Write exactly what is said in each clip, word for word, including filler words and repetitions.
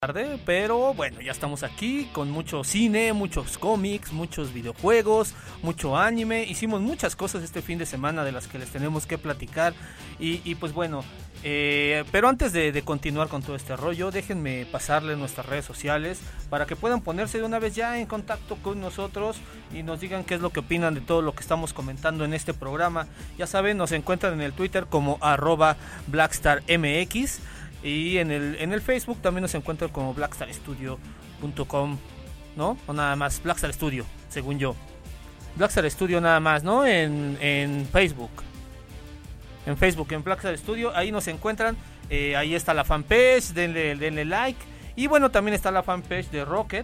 tarde, pero bueno, ya estamos aquí con mucho cine, muchos cómics, muchos videojuegos, mucho anime. Hicimos muchas cosas este fin de semana de las que les tenemos que platicar y, y pues bueno, eh, pero antes de, de continuar con todo este rollo, déjenme pasarles nuestras redes sociales para que puedan ponerse de una vez ya en contacto con nosotros y nos digan qué es lo que opinan de todo lo que estamos comentando en este programa. Ya saben, nos encuentran en el Twitter como arroba blackstarmx. Y en el en el Facebook también nos encuentran como blackstar studio punto com, ¿no? O nada más, Blackstar Studio, según yo. Blackstar Studio nada más, ¿no? En, en Facebook. En Facebook, en Blackstar Studio, ahí nos encuentran. Eh, ahí está la fanpage, denle, denle like. Y bueno, también está la fanpage de Rocket.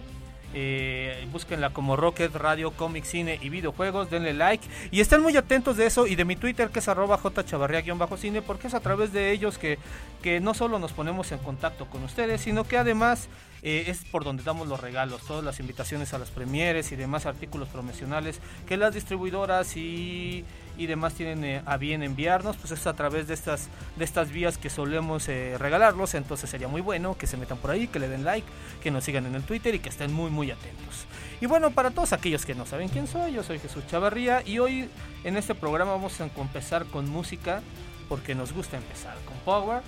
Eh, búsquenla como Rocket Radio, Cómic, Cine y Videojuegos, denle like y estén muy atentos de eso y de mi Twitter que es arroba jchavarria-cine, porque es a través de ellos que, que no solo nos ponemos en contacto con ustedes, sino que además eh, es por donde damos los regalos, todas las invitaciones a las premieres y demás artículos promocionales que las distribuidoras y, y demás tienen eh, a bien enviarnos, pues es a través de estas, de estas vías que solemos eh, regalarlos. Entonces sería muy bueno que se metan por ahí, que le den like, que nos sigan en el Twitter y que estén muy muy atentos. Y bueno, para todos aquellos que no saben quién soy, yo soy Jesús Chavarría y hoy en este programa vamos a empezar con música porque nos gusta empezar con Power.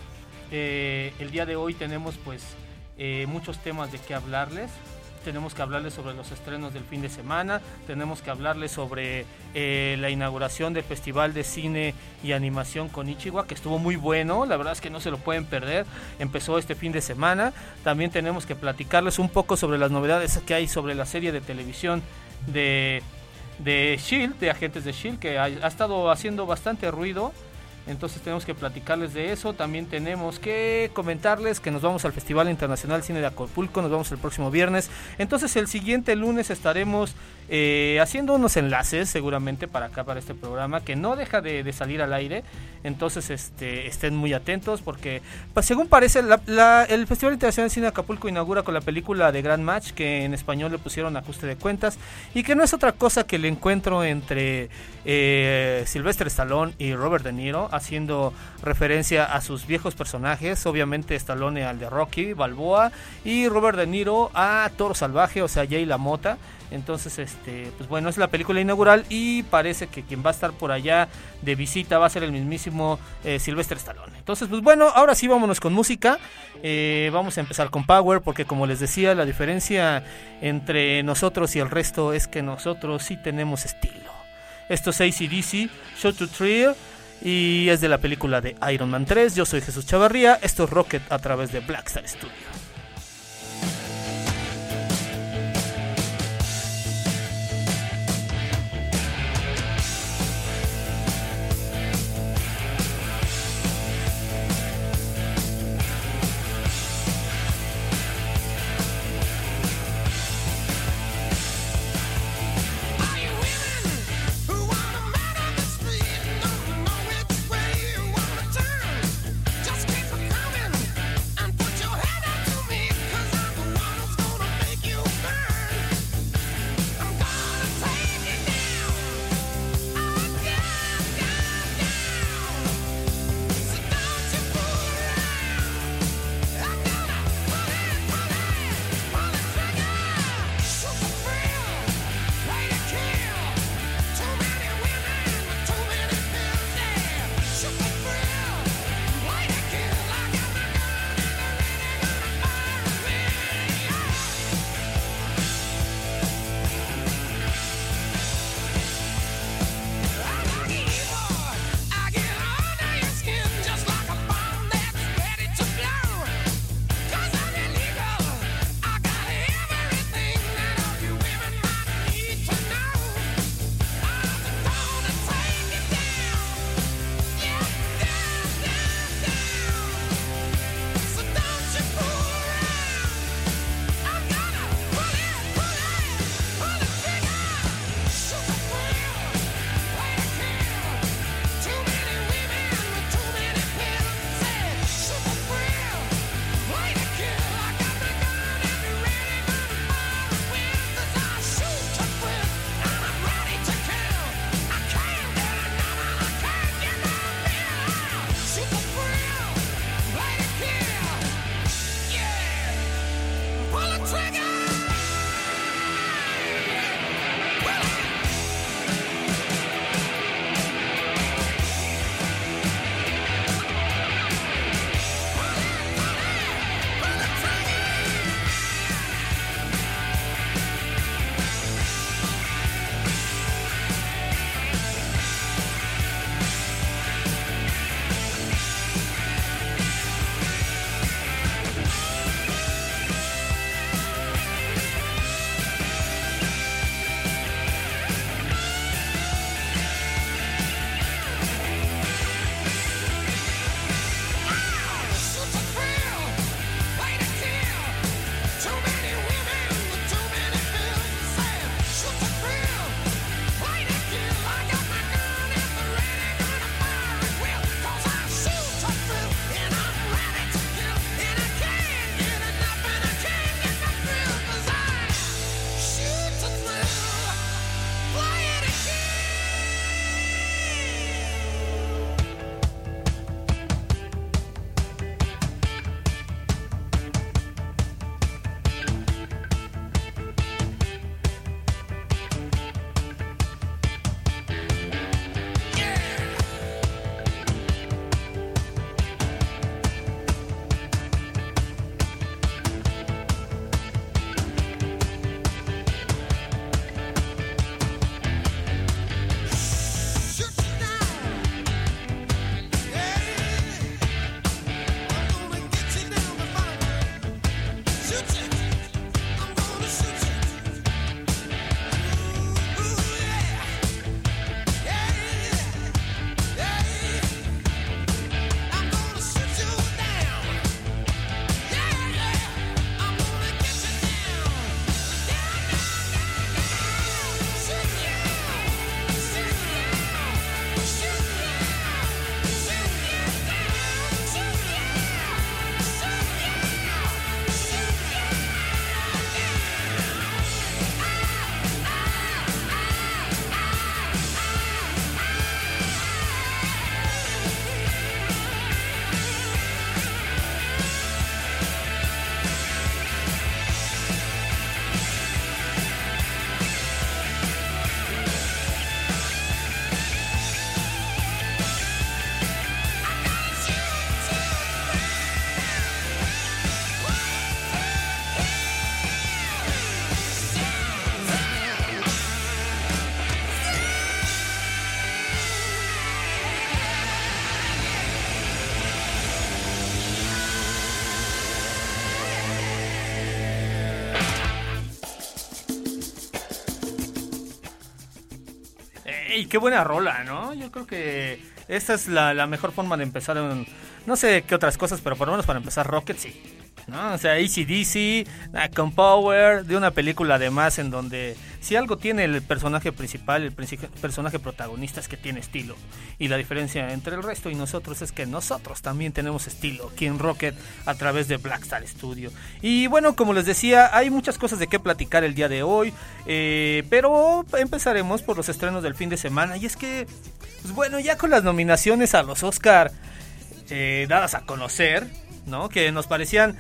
Eh, el día de hoy tenemos pues eh, muchos temas de qué hablarles. Tenemos que hablarles sobre los estrenos del fin de semana, tenemos que hablarles sobre eh, la inauguración del Festival de Cine y Animación Konichiwa, que estuvo muy bueno, la verdad es que no se lo pueden perder, empezó este fin de semana. También tenemos que platicarles un poco sobre las novedades que hay sobre la serie de televisión de, de S H I E L D, de Agentes de S H I E L D, que ha, ha estado haciendo bastante ruido. Entonces tenemos que platicarles de eso. También tenemos que comentarles que nos vamos al Festival Internacional Cine de Acapulco. Nos vamos el próximo viernes. Entonces el siguiente lunes estaremos eh, haciendo unos enlaces seguramente para acá, para este programa, que no deja de, de salir al aire. Entonces este, estén muy atentos porque pues, según parece la, la, el Festival Internacional Cine de Acapulco inaugura con la película de Grand Match, que en español le pusieron Ajuste de Cuentas, y que no es otra cosa que el encuentro entre eh, Sylvester Stallone y Robert De Niro, haciendo referencia a sus viejos personajes, obviamente Stallone al de Rocky Balboa y Robert De Niro a Toro Salvaje, o sea, Jay LaMotta. Entonces, este, pues bueno, es la película inaugural y parece que quien va a estar por allá de visita va a ser el mismísimo eh, Sylvester Stallone. Entonces, pues bueno, ahora sí vámonos con música. Eh, vamos a empezar con Power porque, como les decía, la diferencia entre nosotros y el resto es que nosotros sí tenemos estilo. Esto es A C D C, Show to Thrill, y es de la película de Iron Man tres. Yo soy Jesús Chavarría, esto es Rocket a través de Blackstar Studio. Just keep coming and put your head up to y qué buena rola, ¿no? Yo creo que esta es la, la mejor forma de empezar en, no sé qué otras cosas, pero por lo menos para empezar Rocket sí, ¿no? O sea, A C D C, con Power, de una película además en donde si algo tiene el personaje principal, el princip- personaje protagonista es que tiene estilo. Y la diferencia entre el resto y nosotros es que nosotros también tenemos estilo aquí en Rocket a través de Blackstar Studio. Y bueno, como les decía, hay muchas cosas de qué platicar el día de hoy, eh, pero empezaremos por los estrenos del fin de semana. Y es que, pues bueno, ya con las nominaciones a los Oscar eh, dadas a conocer, ¿no? Que nos parecían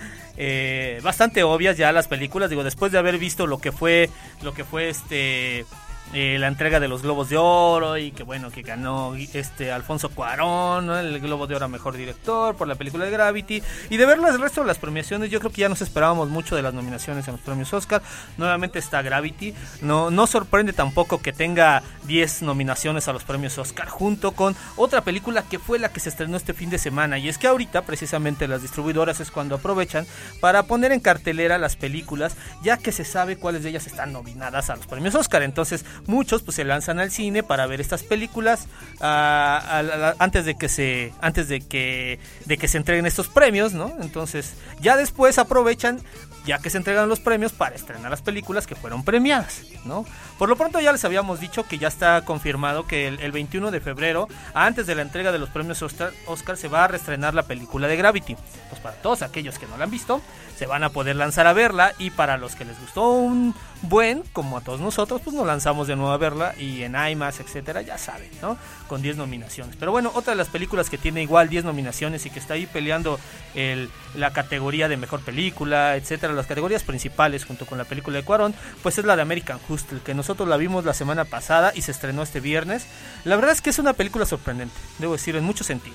eh, bastante obvias ya las películas, digo, después de haber visto lo que fue lo que fue este eh, la entrega de los Globos de Oro y que bueno, que ganó este Alfonso Cuarón, ¿no? El Globo de Oro a Mejor Director por la película de Gravity, y de ver el resto de las premiaciones, yo creo que ya nos esperábamos mucho de las nominaciones en los premios Oscar. Nuevamente está Gravity, no, no sorprende tampoco que tenga diez nominaciones a los premios Oscar, junto con otra película que fue la que se estrenó este fin de semana, y es que ahorita precisamente las distribuidoras es cuando aprovechan para poner en cartelera las películas, ya que se sabe cuáles de ellas están nominadas a los premios Oscar. Entonces muchos pues se lanzan al cine para ver estas películas uh, a, a, a, antes de que se antes de que de que se entreguen estos premios, ¿no? Entonces ya después aprovechan, ya que se entregan los premios, para estrenar las películas que fueron premiadas, ¿no? Por lo pronto ya les habíamos dicho que ya está confirmado que el, el veintiuno de febrero, antes de la entrega de los premios Oscar, Oscar, se va a reestrenar la película de Gravity. Pues para todos aquellos que no la han visto, se van a poder lanzar a verla, y para los que les gustó un buen, como a todos nosotros, pues nos lanzamos de nuevo a verla, y en IMAX, etcétera, ya saben, ¿no? Con diez nominaciones. Pero bueno, otra de las películas que tiene igual diez nominaciones y que está ahí peleando el, la categoría de mejor película, etcétera, las categorías principales junto con la película de Cuarón, pues es la de American Hustle, que nosotros la vimos la semana pasada y se estrenó este viernes. La verdad es que es una película sorprendente, debo decir, en muchos sentidos.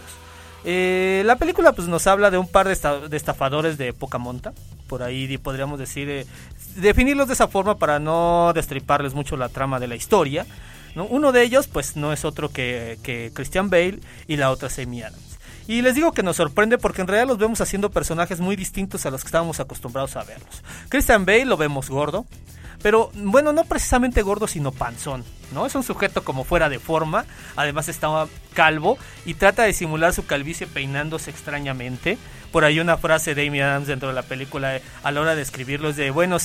Eh, la película pues nos habla de un par de, esta, de estafadores de poca monta, por ahí podríamos decir, eh, definirlos de esa forma para no destriparles mucho la trama de la historia, ¿no? Uno de ellos pues no es otro que, que Christian Bale, y la otra es Amy Adams. Y les digo que nos sorprende porque en realidad los vemos haciendo personajes muy distintos a los que estábamos acostumbrados a verlos. Christian Bale lo vemos gordo, pero bueno, no precisamente gordo, sino panzón, ¿no? Es un sujeto como fuera de forma, además está calvo y trata de simular su calvicie peinándose extrañamente. Por ahí una frase de Amy Adams dentro de la película, eh, a la hora de escribirlo, es de, bueno,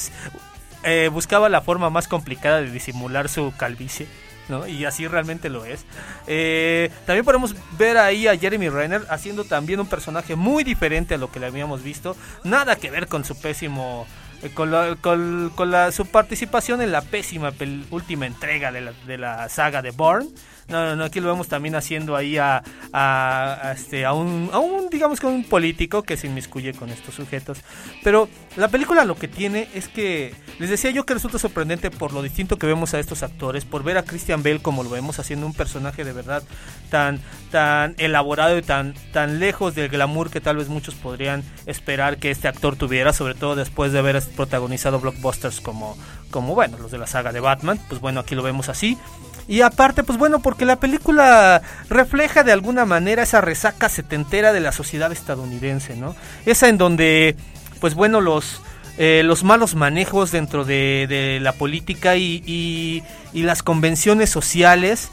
eh, buscaba la forma más complicada de disimular su calvicie, ¿no? Y así realmente lo es. Eh, también podemos ver ahí a Jeremy Renner haciendo también un personaje muy diferente a lo que le habíamos visto, nada que ver con su pésimo... Con, la, con, con la, su participación en la pésima pel, última entrega de la, de la saga de Bourne. No, no, no, aquí lo vemos también haciendo ahí a, a, a, este, a, un, a un, digamos que un político que se inmiscuye con estos sujetos. Pero la película lo que tiene es que, les decía yo que resulta sorprendente por lo distinto que vemos a estos actores, por ver a Christian Bale como lo vemos haciendo un personaje de verdad tan, tan elaborado y tan, tan lejos del glamour que tal vez muchos podrían esperar que este actor tuviera, sobre todo después de haber protagonizado blockbusters como, como bueno, los de la saga de Batman. Pues bueno, aquí lo vemos así. Y aparte, pues bueno, porque la película refleja de alguna manera esa resaca setentera de la sociedad estadounidense, ¿no? Esa en donde, pues bueno, los, eh, los malos manejos dentro de, de la política y, y, y las convenciones sociales,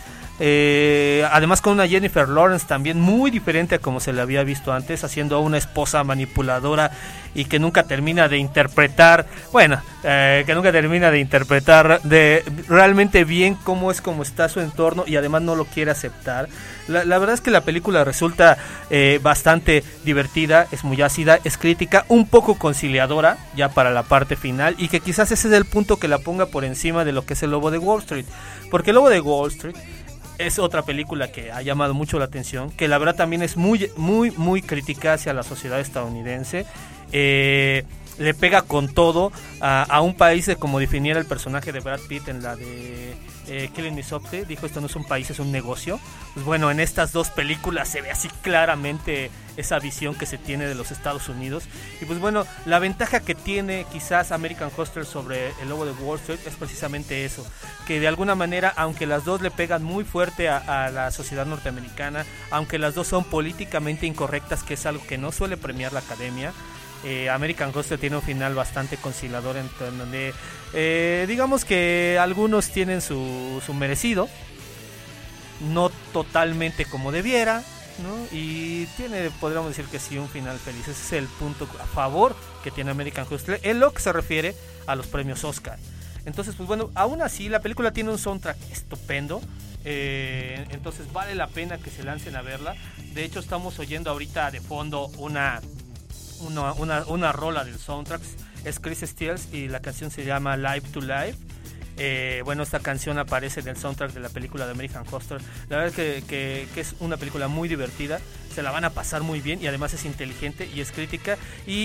eh, además con una Jennifer Lawrence también muy diferente a como se le había visto antes, haciendo a una esposa manipuladora y que nunca termina de interpretar, bueno, eh, que nunca termina de interpretar de realmente bien cómo es, cómo está su entorno, y además no lo quiere aceptar. La, la verdad es que la película resulta eh, bastante divertida, es muy ácida, es crítica, un poco conciliadora ya para la parte final, y que quizás ese es el punto que la ponga por encima de lo que es El Lobo de Wall Street, porque El Lobo de Wall Street es otra película que ha llamado mucho la atención, que la verdad también es muy, muy, muy crítica hacia la sociedad estadounidense. Eh, le pega con todo a, a un país de como definiera el personaje de Brad Pitt en la de eh, Killing Me Softly. Dijo, esto no es un país, es un negocio. Pues bueno, en estas dos películas se ve así claramente esa visión que se tiene de los Estados Unidos. Y pues bueno, la ventaja que tiene quizás American Hustle sobre El Lobo de Wall Street es precisamente eso, que de alguna manera, aunque las dos le pegan muy fuerte a, a la sociedad norteamericana, aunque las dos son políticamente incorrectas, que es algo que no suele premiar la academia, Eh, American Hustle tiene un final bastante conciliador, en donde eh, digamos que algunos tienen su, su merecido, no totalmente como debiera, ¿no? Y tiene, podríamos decir que sí, un final feliz. Ese es el punto a favor que tiene American Hustle en lo que se refiere a los premios Oscar. Entonces, pues bueno, aún así la película tiene un soundtrack estupendo. Eh, entonces vale la pena que se lancen a verla. De hecho, estamos oyendo ahorita de fondo una, una, una, una rola del soundtrack. Es Chris Steels y la canción se llama Live to Live. Eh, bueno, esta canción aparece en el soundtrack de la película de American Hustle. La verdad es que, que, que es una película muy divertida, se la van a pasar muy bien y además es inteligente y es crítica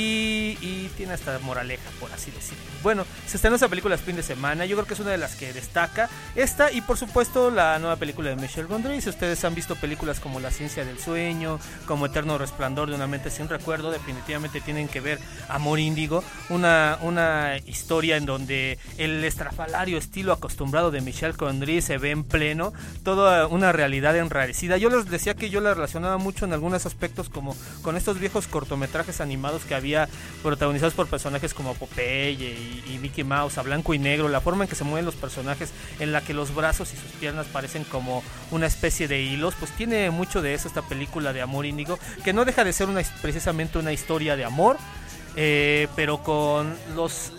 y, y tiene hasta moraleja, por así decirlo. Bueno, se estrenó esa película este fin de semana, yo creo que es una de las que destaca esta y por supuesto la nueva película de Michel Gondry. Si ustedes han visto películas como La ciencia del sueño, como Eterno resplandor de una mente sin recuerdo, definitivamente tienen que ver Amor Índigo, una, una historia en donde el estrafalario estilo acostumbrado de Michel Gondry se ve en pleno, toda una realidad enrarecida. Yo les decía que yo la relacionaba mucho en algunos aspectos como con estos viejos cortometrajes animados que había protagonizados por personajes como Popeye y, y Mickey Mouse, a blanco y negro, la forma en que se mueven los personajes, en la que los brazos y sus piernas parecen como una especie de hilos, pues tiene mucho de eso esta película de Amor Índigo, que no deja de ser una, precisamente una historia de amor, eh, pero con los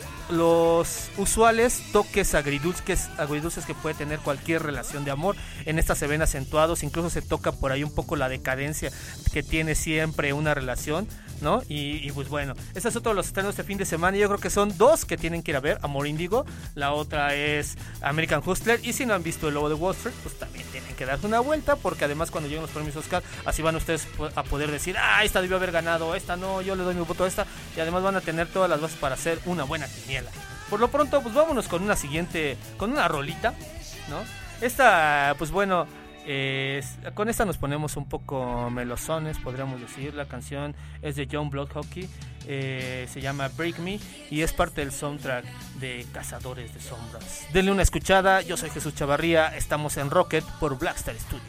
los usuales toques agridulces, agridulces que puede tener cualquier relación de amor. En esta se ven acentuados, incluso se toca por ahí un poco la decadencia que tiene siempre una relación, ¿no? Y, y pues bueno, estos son todos los estrenos de este fin de semana. Yo creo que son dos que tienen que ir a ver: Amor Índigo, la otra es American Hustler, y si no han visto El Lobo de Wall Street, pues también tienen que darse una vuelta, porque además cuando lleguen los premios Oscar, así van ustedes a poder decir: ah, esta debió haber ganado, esta no, yo le doy mi voto a esta, y además van a tener todas las bases para hacer una buena quiniela. Por lo pronto, pues vámonos con una siguiente, con una rolita, ¿no? Esta, pues bueno, eh, con esta nos ponemos un poco melosones, podríamos decir. La canción es de John Bloodhockey, eh, se llama Break Me y es parte del soundtrack de Cazadores de Sombras. Denle una escuchada. Yo soy Jesús Chavarría, estamos en Rocket por Blackstar Studio.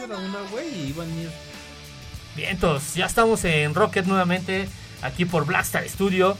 a una, güey, y iban a ir. Bien, entonces ya estamos en Rocket nuevamente, aquí por Blackstar Studio.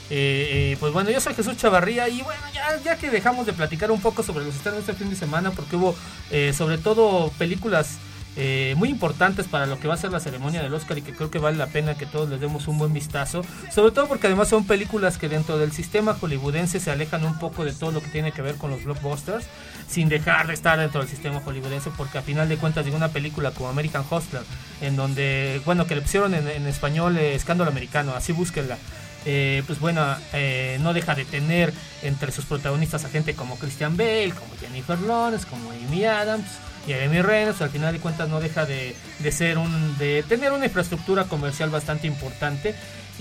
Eh, eh, pues bueno, yo soy Jesús Chavarría y bueno, ya, ya que dejamos de platicar un poco sobre los estrenos este fin de semana, porque hubo eh, sobre todo películas eh, muy importantes para lo que va a ser la ceremonia del Oscar y que creo que vale la pena que todos les demos un buen vistazo, sobre todo porque además son películas que dentro del sistema hollywoodense se alejan un poco de todo lo que tiene que ver con los blockbusters, sin dejar de estar dentro del sistema hollywoodense, porque a final de cuentas digo, una película como American Hustler, en donde, bueno, que le pusieron en, en español eh, Escándalo Americano, así búsquenla. Eh, pues bueno, eh, no deja de tener entre sus protagonistas a gente como Christian Bale, como Jennifer Lawrence, como Amy Adams y Jeremy Renner. Al final de cuentas no deja de, de ser un, de tener una infraestructura comercial bastante importante,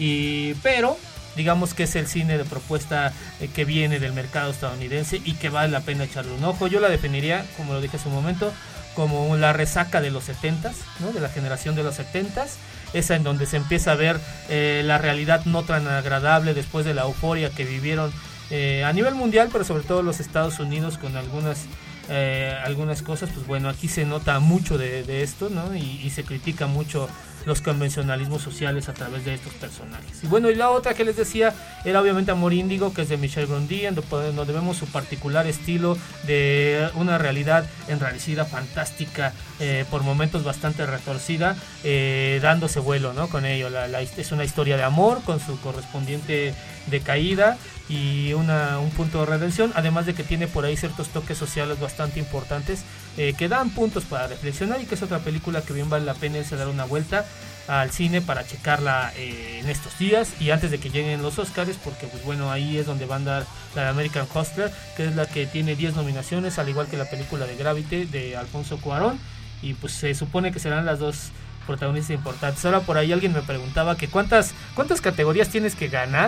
y pero digamos que es el cine de propuesta eh, que viene del mercado estadounidense y que vale la pena echarle un ojo. Yo la definiría, como lo dije hace un momento, como la resaca de los setentas, ¿no? De la generación de los setentas, esa en donde se empieza a ver eh, la realidad no tan agradable después de la euforia que vivieron eh, a nivel mundial, pero sobre todo los Estados Unidos con algunas eh, algunas cosas. Pues bueno, aquí se nota mucho de, de esto, ¿no? Y, y se critica mucho los convencionalismos sociales a través de estos personajes. Y bueno, y la otra que les decía era obviamente Amor Índigo, que es de Michel Gondry, en donde vemos su particular estilo de una realidad enrarecida, fantástica, eh, por momentos bastante retorcida, eh, dándose vuelo, ¿no? Con ello. La, la, es una historia de amor con su correspondiente decaída y una, un punto de redención, además de que tiene por ahí ciertos toques sociales bastante importantes eh, que dan puntos para reflexionar, y que es otra película que bien vale la pena irse a dar una vuelta al cine para checarla eh, en estos días y antes de que lleguen los Oscars, porque pues bueno, ahí es donde van a dar la de American Hustler, que es la que tiene diez nominaciones, al igual que la película de Gravity de Alfonso Cuarón, y pues se supone que serán las dos protagonistas importantes. Ahora por ahí alguien me preguntaba que cuántas cuántas categorías tienes que ganar.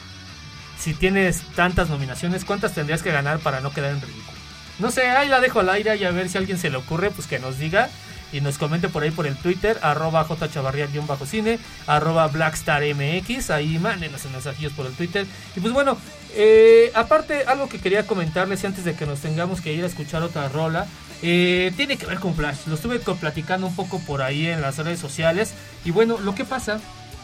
Si tienes tantas nominaciones, ¿cuántas tendrías que ganar para no quedar en ridículo? No sé, ahí la dejo al aire y a ver si a alguien se le ocurre, pues que nos diga y nos comente por ahí por el Twitter, arroba jchavarría-cine, arroba blackstarmx, ahí mándenos en mensajillos por el Twitter. Y pues bueno, eh, aparte algo que quería comentarles antes de que nos tengamos que ir a escuchar otra rola, eh, tiene que ver con Flash. Lo estuve platicando un poco por ahí en las redes sociales y bueno, lo que pasa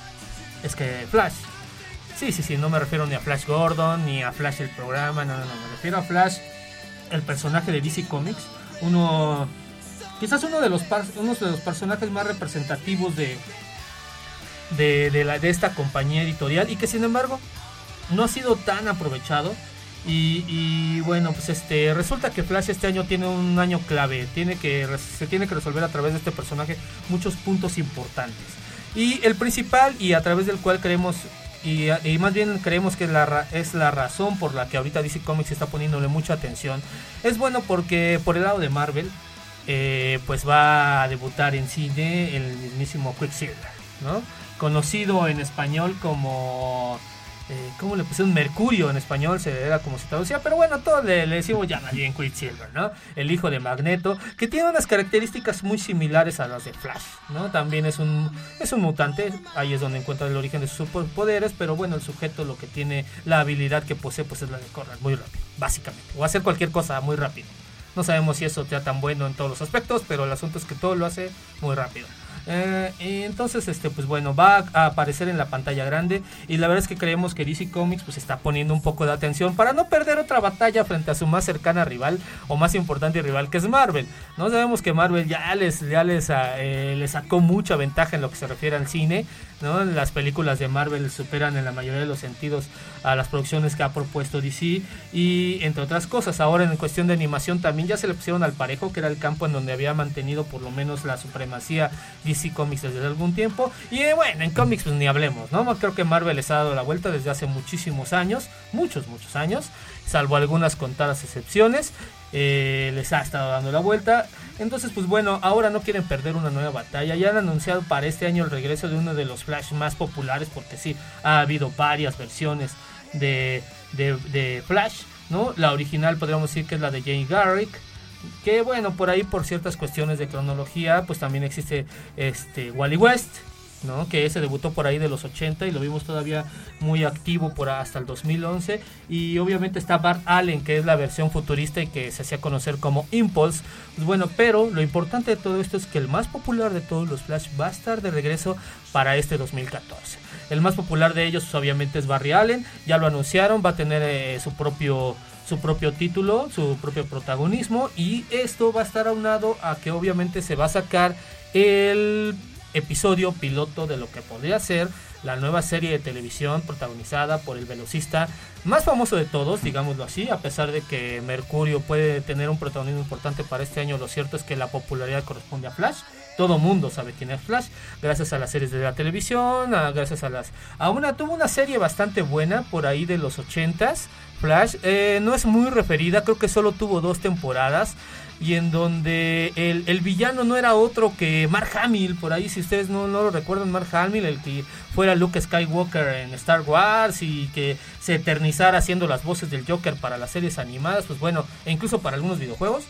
es que Flash, Sí, sí, sí, no me refiero ni a Flash Gordon, ni a Flash el programa, no, no, no, me refiero a Flash, el personaje de D C Comics, uno, quizás uno de los, par, uno de los personajes más representativos de, de, de, la, de esta compañía editorial, y que sin embargo no ha sido tan aprovechado, y, y bueno, pues este, resulta que Flash este año tiene un año clave, tiene que, se tiene que resolver a través de este personaje muchos puntos importantes, y el principal, y a través del cual creemos... Y, y más bien creemos que es la, es la razón por la que ahorita D C Comics está poniéndole mucha atención. Es bueno porque por el lado de Marvel, eh, pues va a debutar en cine el mismísimo Quicksilver, ¿no? Conocido en español como... Eh, ¿Cómo le pusieron? Mercurio en español, se era como se traducía, pero bueno, todos le, le decimos ya más bien Quicksilver, ¿no? El hijo de Magneto, que tiene unas características muy similares a las de Flash, ¿no? También es un, es un mutante, ahí es donde encuentra el origen de sus superpoderes, pero bueno, el sujeto lo que tiene, la habilidad que posee, pues es la de correr muy rápido, básicamente, o hacer cualquier cosa muy rápido. No sabemos si eso sea tan bueno en todos los aspectos, pero el asunto es que todo lo hace muy rápido. Eh, y entonces este pues bueno, va a aparecer en la pantalla grande, y la verdad es que creemos que D C Comics pues está poniendo un poco de atención para no perder otra batalla frente a su más cercana rival o más importante rival, que es Marvel. No sabemos que Marvel ya les ya les, eh, les sacó mucha ventaja en lo que se refiere al cine, ¿no? Las películas de Marvel superan en la mayoría de los sentidos a las producciones que ha propuesto D C, y entre otras cosas ahora en cuestión de animación también ya se le pusieron al parejo, que era el campo en donde había mantenido por lo menos la supremacía D C Comics desde algún tiempo. Y eh, bueno, en cómics pues ni hablemos, ¿no? Creo que Marvel les ha dado la vuelta desde hace muchísimos años, muchos, muchos años, salvo algunas contadas excepciones, eh, les ha estado dando la vuelta. Entonces pues bueno, ahora no quieren perder una nueva batalla. Ya han anunciado para este año el regreso de uno de los Flash más populares, porque sí, ha habido varias versiones de, de, de Flash, ¿no? La original podríamos decir que es la de Jay Garrick, que bueno, por ahí por ciertas cuestiones de cronología pues también existe este Wally West, ¿no? Que ese debutó por ahí de los ochenta y lo vimos todavía muy activo por hasta el dos mil once. Y obviamente está Bart Allen, que es la versión futurista y que se hacía conocer como Impulse. Pues bueno, pero lo importante de todo esto es que el más popular de todos los Flash va a estar de regreso para este dos mil catorce. El más popular de ellos obviamente es Barry Allen, ya lo anunciaron, va a tener eh, su propio su propio título, su propio protagonismo, y esto va a estar aunado a que obviamente se va a sacar el episodio piloto de lo que podría ser la nueva serie de televisión protagonizada por el velocista más famoso de todos, digámoslo así. A pesar de que Mercurio puede tener un protagonismo importante para este año, lo cierto es que la popularidad corresponde a Flash. Todo mundo sabe quién es Flash, gracias a las series de la televisión, a, gracias a las... A una, tuvo una serie bastante buena por ahí de los ochentas, Flash, eh, no es muy referida, creo que solo tuvo dos temporadas, y en donde el, el villano no era otro que Mark Hamill. Por ahí, si ustedes no, no lo recuerdan, Mark Hamill, el que fuera Luke Skywalker en Star Wars y que se eternizara haciendo las voces del Joker para las series animadas, pues bueno, e incluso para algunos videojuegos.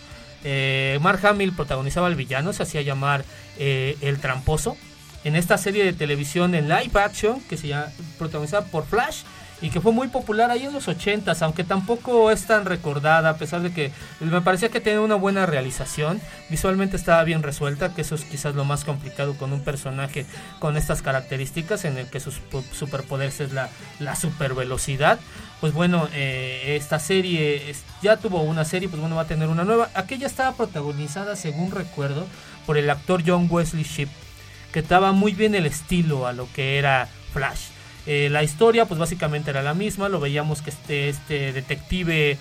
eh, Mark Hamill protagonizaba al villano, se hacía llamar eh, El Tramposo, en esta serie de televisión en live action que se llama, protagonizada por Flash, y que fue muy popular ahí en los ochentas, aunque tampoco es tan recordada, a pesar de que me parecía que tenía una buena realización, visualmente estaba bien resuelta, que eso es quizás lo más complicado con un personaje con estas características, en el que su superpoder es la, la supervelocidad. Pues bueno, eh, esta serie es, ya tuvo una serie, pues bueno, va a tener una nueva. Aquella estaba protagonizada, según recuerdo, por el actor John Wesley Shipp, que daba muy bien el estilo a lo que era Flash. Eh, la historia pues básicamente era la misma, lo veíamos que este, este detective,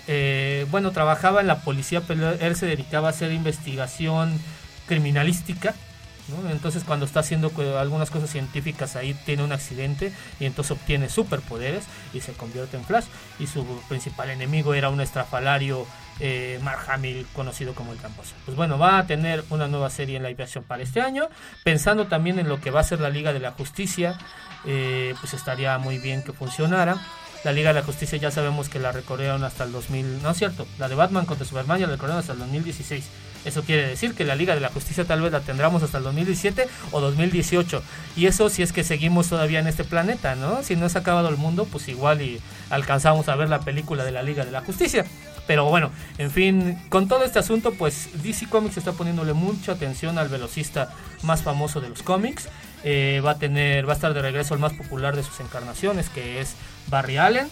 eh, bueno, trabajaba en la policía, pero él se dedicaba a hacer investigación criminalística, ¿no? Entonces cuando está haciendo algunas cosas científicas ahí tiene un accidente y entonces obtiene superpoderes y se convierte en Flash, y su principal enemigo era un estrafalario, eh, Mark Hamill, conocido como El Tramposo. Pues bueno, va a tener una nueva serie en live action para este año, pensando también en lo que va a ser la Liga de la Justicia. Eh, pues estaría muy bien que funcionara. La Liga de la Justicia ya sabemos que la recorrieron hasta el dos mil, no es cierto, la de Batman contra Superman ya la recorrieron hasta el dos mil dieciséis. Eso quiere decir que la Liga de la Justicia tal vez la tendremos hasta el dos mil diecisiete o dos mil dieciocho, y eso si es que seguimos todavía en este planeta, ¿no? Si no se ha acabado el mundo, pues igual y alcanzamos a ver la película de la Liga de la Justicia. Pero bueno, en fin, con todo este asunto, pues D C Comics está poniéndole mucha atención al velocista más famoso de los cómics. Eh, va a tener, va a estar de regreso el más popular de sus encarnaciones, que es Barry Allen.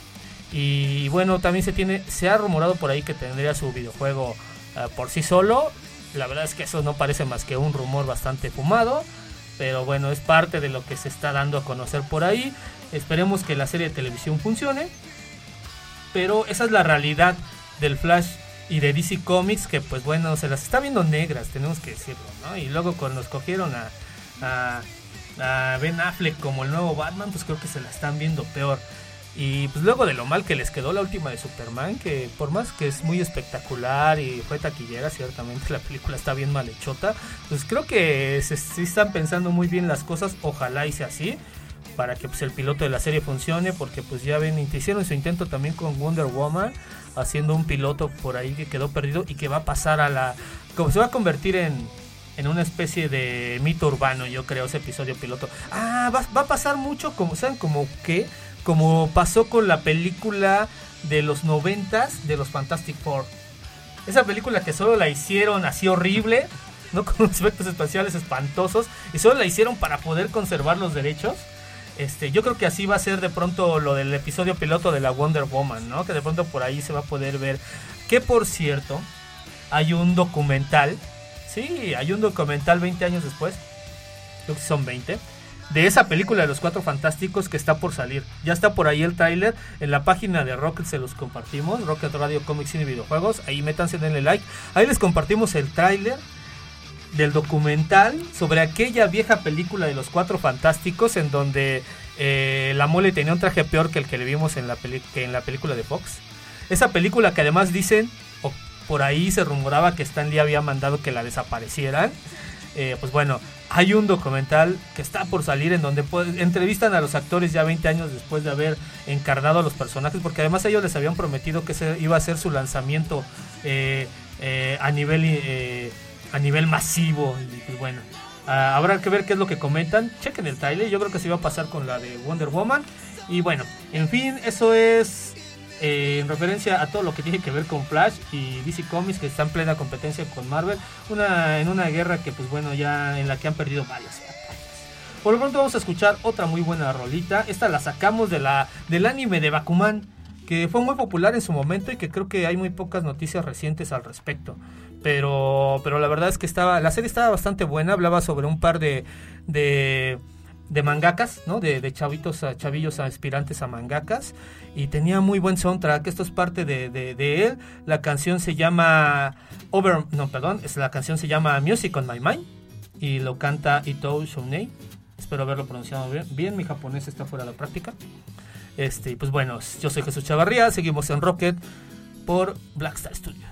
Y bueno, también se tiene, se ha rumorado por ahí que tendría su videojuego uh, por sí solo. La verdad es que eso no parece más que un rumor bastante fumado, pero bueno, es parte de lo que se está dando a conocer por ahí. Esperemos que la serie de televisión funcione, pero esa es la realidad del Flash y de D C Comics, que pues bueno, se las está viendo negras, tenemos que decirlo, ¿no? Y luego cuando escogieron a, a, a Ben Affleck como el nuevo Batman, pues creo que se la están viendo peor. Y pues luego de lo mal que les quedó la última de Superman, que por más que es muy espectacular y fue taquillera, ciertamente la película está bien mal hechota, pues creo que se, sí están pensando muy bien las cosas, ojalá y sea así, para que pues el piloto de la serie funcione, porque pues ya ven, hicieron su intento también con Wonder Woman, haciendo un piloto por ahí que quedó perdido y que va a pasar a la... como se va a convertir en, en una especie de mito urbano, yo creo, ese episodio piloto. Ah, va, va a pasar mucho, como ¿saben? Como que, como pasó con la película de los noventas de los Fantastic Four. Esa película que solo la hicieron así horrible, ¿no? Con efectos espaciales espantosos, y solo la hicieron para poder conservar los derechos. Este, yo creo que así va a ser de pronto lo del episodio piloto de la Wonder Woman, ¿no? Que de pronto por ahí se va a poder ver. Que por cierto, hay un documental. Sí, hay un documental veinte años después. Creo que son veinte. De esa película de los Cuatro Fantásticos que está por salir. Ya está por ahí el tráiler. En la página de Rocket se los compartimos. Rocket Radio Comics, Cine y Videojuegos. Ahí métanse, denle like. Ahí les compartimos el tráiler del documental sobre aquella vieja película de los Cuatro Fantásticos, en donde eh, la Mole tenía un traje peor que el que le vimos en la, peli- que en la película de Fox. Esa película que además dicen, o por ahí se rumoraba que Stan Lee había mandado que la desaparecieran. Eh, pues bueno, hay un documental que está por salir en donde pues, entrevistan a los actores ya veinte años después de haber encarnado a los personajes, porque además ellos les habían prometido que ese iba a ser su lanzamiento eh, eh, a nivel... Eh, a nivel masivo. Y pues bueno, Uh, habrá que ver qué es lo que comentan. Chequen el trailer, yo creo que se va a pasar con la de Wonder Woman. Y bueno, en fin, eso es eh, en referencia a todo lo que tiene que ver con Flash y D C Comics, que está en plena competencia con Marvel. Una, en una guerra que pues bueno, ya en la que han perdido varias batallas. Por lo pronto vamos a escuchar otra muy buena rolita. Esta la sacamos de la, del anime de Bakuman, que fue muy popular en su momento y que creo que hay muy pocas noticias recientes al respecto. Pero, pero la verdad es que estaba, la serie estaba bastante buena, hablaba sobre un par de, de, de mangakas, ¿no? De, de chavitos, a, chavillos aspirantes a mangakas, y tenía muy buen soundtrack. Esto es parte de, de, de él. La canción se llama Over, no, perdón, es, la canción se llama Music on My Mind y lo canta Itou Shounei. Espero haberlo pronunciado bien, bien, mi japonés está fuera de la práctica. Este, pues bueno, yo soy Jesús Chavarría, seguimos en Rocket por Black Star Studios.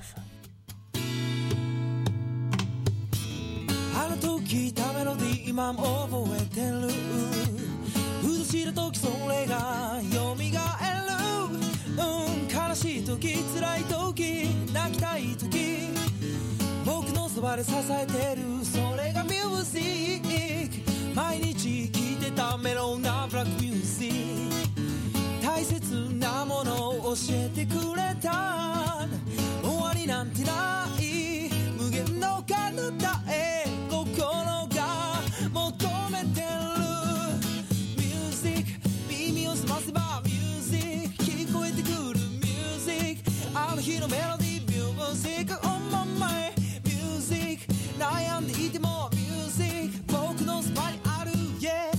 あの時たメロディ今も覚えてるふと知る時それが蘇る、うん、悲しい時辛い時泣きたい時僕のそばで支えてるそれがミュージック毎日聴いてたメロンなブラックミュージック大切なものを教えてくれた終わりなんてない無限の彼方へ心が求めてるミュージック耳を澄ませばミュージック聞こえてくるミュージックあの日のメロディーミュージック On my mind ミュージック悩んでいてもミュージック僕のそばにある Yeah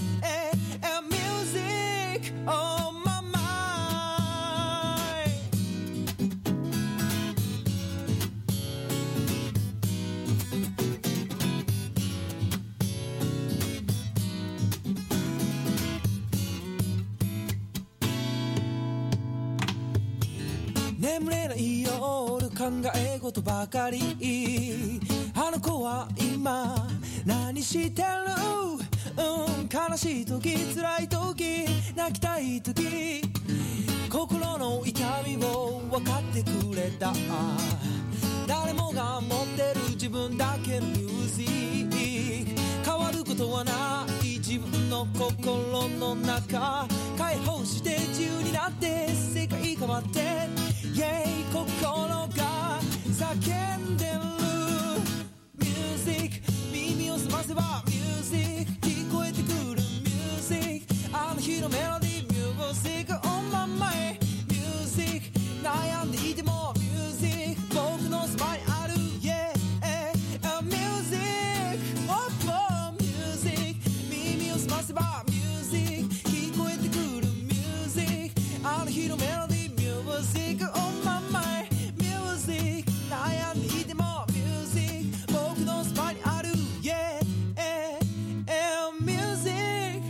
music On my mind 眠れない夜考え事ばかりあの子は今何してる、うん、悲しい時辛い時泣きたい時心の痛みを分かってくれた誰もが持ってる自分だけのミュージック変わることはない自分の心の中解放して自由になって世界変わってイェイ心が叫んでるミュージック耳を澄ませばミュージック聞こえてくるミュージックあの日のメロディーミュージック On my mind ミュージック悩んでいてもミュージック僕のそばにある Yeah ミュージック Oh oh ミュージック耳を澄ませばミュージック聞こえてくるミュージックあの日のメロディーミュージック On my mind ミュージック悩んでいてもミュージック僕のそばにある Yeah music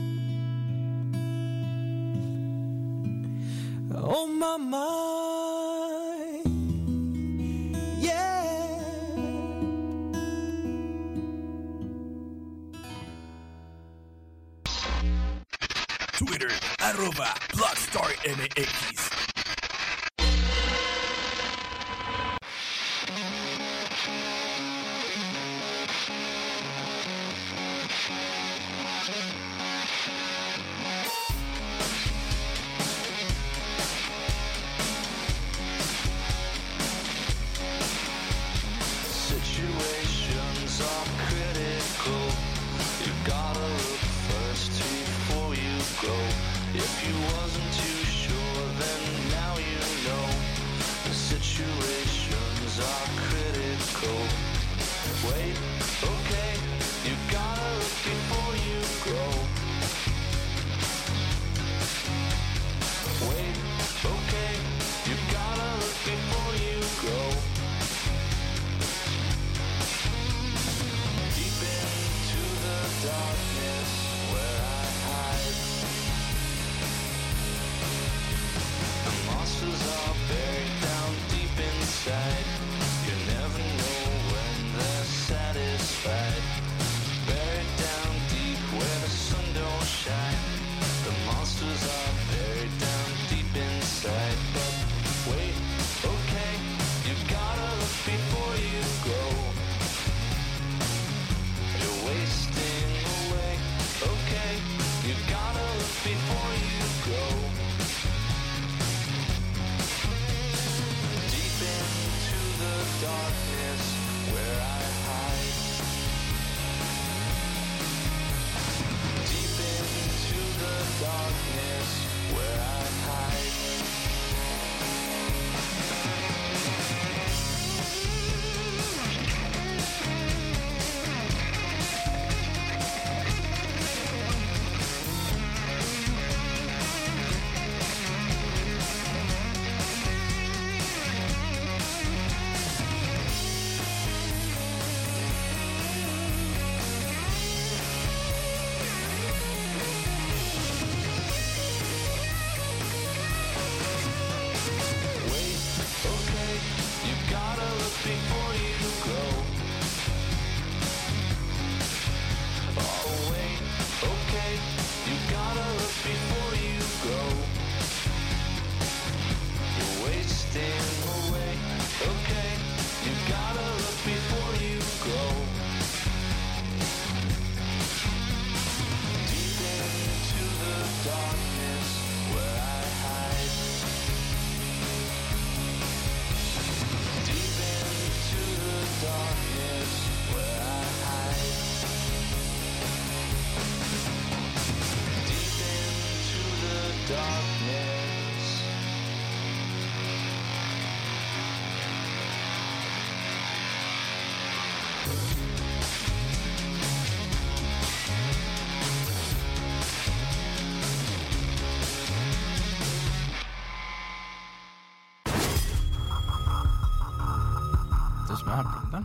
On my mind Yeah Twitter arroba BlockStarMX Situations are critical. You gotta look first before you go. If you wasn't too sure, then now you know. The situations are critical. Wait, okay, you gotta look before you go. Wait, okay, you gotta look before you go. Deep into the darkness where I hide, the monsters are buried down deep inside. You never know when they're satisfied. Buried down deep where the sun don't shine. The monsters are buried down deep inside. But wait, okay, you gotta look before you go. You're wasting Ah, perdón.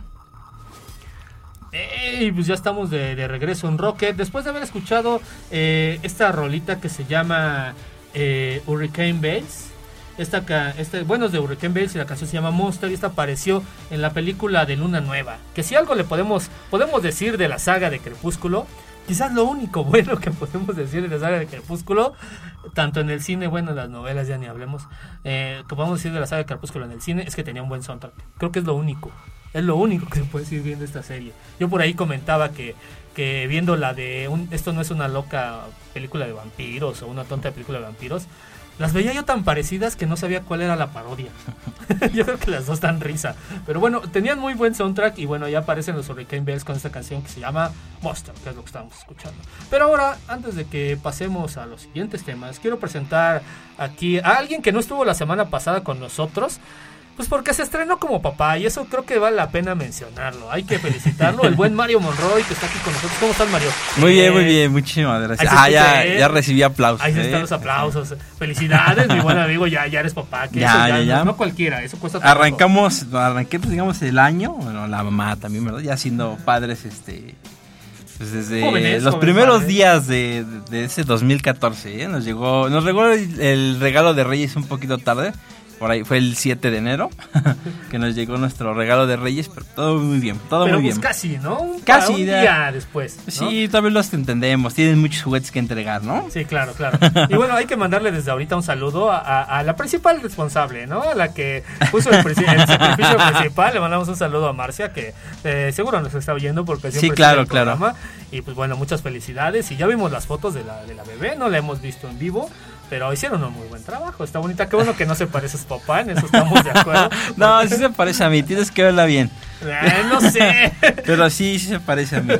Hey, pues ya estamos de, de regreso en Rocket. Después de haber escuchado eh, esta rolita que se llama eh, Hurricane Base. Esta, ca- este, bueno, es de Hurricane Base y la canción se llama Monster. Y esta apareció en la película de Luna Nueva. Que si algo le podemos, podemos decir de la saga de Crepúsculo, quizás lo único bueno que podemos decir de la saga de Crepúsculo, tanto en el cine, bueno, en las novelas ya ni hablemos, eh, que podemos decir de la saga de Crepúsculo en el cine, es que tenía un buen soundtrack. Creo que es lo único. Es lo único que se puede decir viendo esta serie. Yo por ahí comentaba que, que viendo la de... Un, esto no es una loca película de vampiros o una tonta película de vampiros. Las veía yo tan parecidas que no sabía cuál era la parodia. Yo creo que las dos dan risa. Pero bueno, tenían muy buen soundtrack. Y bueno, ya aparecen los Hurricane Bells con esta canción que se llama Monster, que es lo que estamos escuchando. Pero ahora, antes de que pasemos a los siguientes temas, quiero presentar aquí a alguien que no estuvo la semana pasada con nosotros. Pues porque se estrenó como papá y eso creo que vale la pena mencionarlo. Hay que felicitarlo. El buen Mario Monroy que está aquí con nosotros. ¿Cómo estás, Mario? Muy bien, eh, muy bien. Muchísimas gracias. Ah, ya, eh. ya recibí aplausos. Ahí eh. están los aplausos. Felicidades, mi buen amigo. Ya, ya eres papá. Que Ya, eso ya, ya, ya. No, no cualquiera. Eso cuesta trabajo. Arrancamos, arranqué, pues digamos, el año. Bueno, la mamá también, ¿verdad? Ya siendo padres, este... Pues desde Jóvenes, los jóvenes primeros padres. días de, de ese dos mil catorce, ¿eh? Nos llegó, nos llegó el, el regalo de Reyes un poquito tarde. Por ahí fue el siete de enero que nos llegó nuestro regalo de Reyes, pero todo muy bien, todo Pero muy pues bien. casi, ¿no? Un, Casi, un ya. día después. ¿no? Sí, todavía los entendemos, tienen muchos juguetes que entregar, ¿no? Sí, claro, claro. Y bueno, hay que mandarle desde ahorita un saludo a, a, a la principal responsable, ¿no? A la que puso el, preci- el sacrificio principal. Le mandamos un saludo a Marcia, que eh, seguro nos está oyendo porque siempre Sí, está claro, en el claro. programa. Y pues bueno, muchas felicidades. Y ya vimos las fotos de la, de la bebé, no la hemos visto en vivo, pero hicieron un muy buen trabajo. Está bonita, qué bueno que no se parece a su papá, en eso estamos de acuerdo. No, sí se parece a mí, tienes que verla bien. Eh, no sé. Pero sí, sí se parece a mí.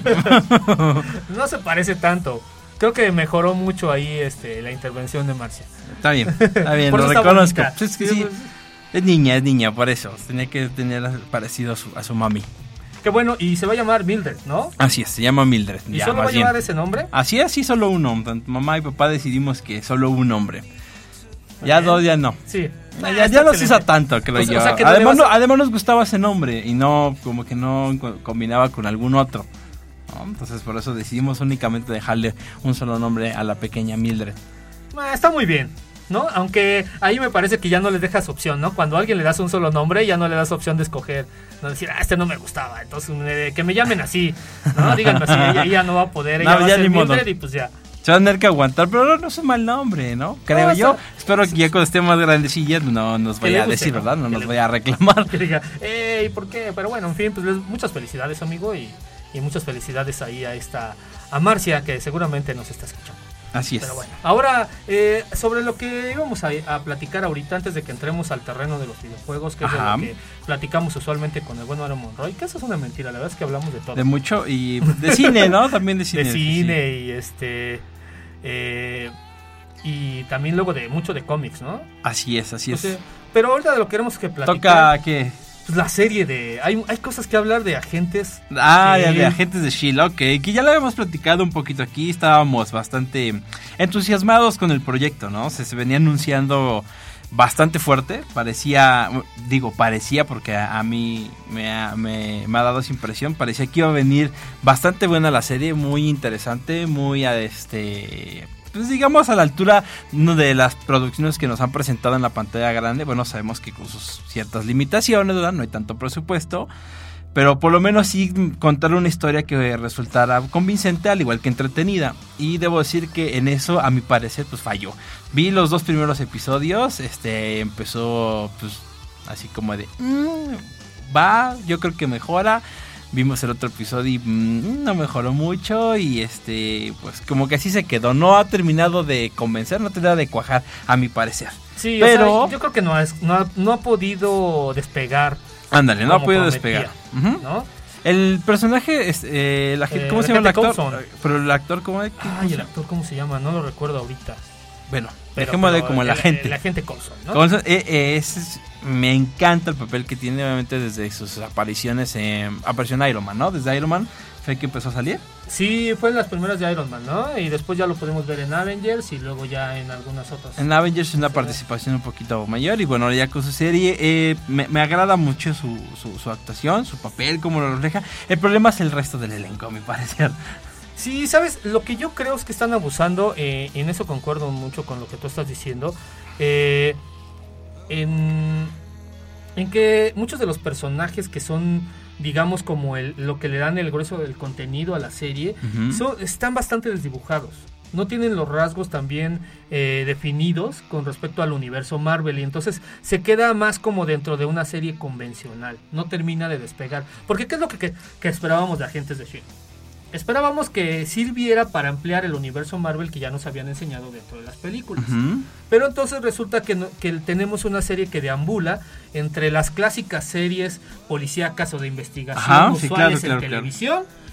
No se parece tanto. Creo que mejoró mucho ahí este la intervención de Marcia. Está bien, está bien, Por lo eso está reconozco. bonita. Pues es que Sí, sí, pues, es niña, es niña, por eso. Tenía que tener parecido a su, a su mami. qué bueno, y se va a llamar Mildred, ¿no? Así es, se llama Mildred. ¿Y ya, solo va más a llevar bien. ese nombre? Así es, sí, solo uno. Tanto mamá y papá decidimos que solo un hombre. Ya Ok. dos, ya no. Sí. Ya, Ah, ya, está no se usa excelente. tanto, creo O sea- yo. o sea que no le además, vas a- no- además nos gustaba ese nombre y no, como que no co- combinaba con algún otro. ¿no? Entonces por eso decidimos únicamente dejarle un solo nombre a la pequeña Mildred. Ah, está muy bien, ¿no? Aunque ahí me parece que ya no les dejas opción, ¿no? Cuando a alguien le das un solo nombre, ya no le das opción de escoger. No decir, ah, este no me gustaba, entonces eh, que me llamen así, ¿no? Díganme así, ella, ella no va a poder, ella No, va a ya ser ni modo. Mildred y pues ya. Se van a tener que aguantar, pero no, no es un mal nombre, ¿no? Creo No, yo. o sea, Espero que ya cuando esté más grandecilla no nos que le vaya a guste, decir, ¿no? ¿verdad? No Que nos le vaya a reclamar. Que diga, ey, ¿por qué? Pero bueno, en fin, pues les- muchas felicidades, amigo, y, y muchas felicidades ahí a esta, a Marcia, que seguramente nos está escuchando. Así es. Pero bueno, ahora eh, sobre lo que íbamos a, a platicar ahorita antes de que entremos al terreno de los videojuegos, que es de Ajá. lo que platicamos usualmente con el buen Mario Monroy, que eso es una mentira, la verdad es que hablamos de todo. De mucho y de cine, ¿no? También de cine. de sí. cine y este eh, y también luego de mucho de cómics, ¿no? Así es, así O es. sea, pero ahorita de lo que queremos que platicar, Toca que... pues, la serie de hay, hay cosas que hablar de agentes. Ah, Sí. de, de agentes de Shield, ok, que ya lo habíamos platicado un poquito aquí, estábamos bastante entusiasmados con el proyecto, ¿no? Se, se venía anunciando bastante fuerte, parecía, digo, parecía porque a, a mí me ha, me, me ha dado esa impresión, parecía que iba a venir bastante buena la serie, muy interesante, muy a este... Pues digamos a la altura ¿no? de las producciones que nos han presentado en la pantalla grande. Bueno, sabemos que con sus ciertas limitaciones, ¿verdad? No hay tanto presupuesto, pero por lo menos sí contar una historia que resultara convincente, al igual que entretenida. Y debo decir que en eso, a mi parecer, pues falló. Vi los dos primeros episodios, este empezó pues así como de mmm, va, yo creo que mejora. Vimos el otro episodio y mmm, no mejoró mucho y este pues como que así se quedó. No ha terminado de convencer, no ha terminado de cuajar, a mi parecer. Sí, pero o sea, yo creo que no, es, no, ha, no ha podido despegar. ándale, no ha como podido prometía, despegar. Ujú. ¿no? El personaje, es, eh, la gente, Eh, ¿cómo la se llama el gente actor? Coulson. Pero el actor, ¿cómo es? Ay, el actor, ¿cómo se llama? No lo recuerdo ahorita. Bueno, Pero, dejémosle pero como el agente. El agente Coulson, ¿no? Coulson, eh, eh, ese es- me encanta el papel que tiene, obviamente, desde sus apariciones en... Apareció en Iron Man, ¿no? Desde Iron Man, fue que empezó a salir. Sí, fue en las primeras de Iron Man, ¿no? Y después ya lo podemos ver en Avengers y luego ya en algunas otras. En Avengers es una participación un poquito mayor y bueno, ya con su serie eh, me, me agrada mucho su, su, su actuación, su papel, cómo lo refleja. El problema es el resto del elenco, a mi parecer. Sí, sabes, lo que yo creo es que están abusando, eh, en eso concuerdo mucho con lo que tú estás diciendo, eh, en, en que muchos de los personajes que son, digamos, como el, lo que le dan el grueso del contenido a la serie, uh-huh. son, están bastante desdibujados. No tienen los rasgos también eh, definidos con respecto al universo Marvel y entonces se queda más como dentro de una serie convencional. No termina de despegar. Porque ¿qué es lo que, que, que esperábamos de Agentes de S H I E L D? Esperábamos que sirviera para ampliar el universo Marvel que ya nos habían enseñado dentro de las películas. Uh-huh. Pero entonces resulta que, no, que tenemos una serie que deambula entre las clásicas series policíacas o de investigación Ajá, usuales sí, claro, en claro, televisión. Claro.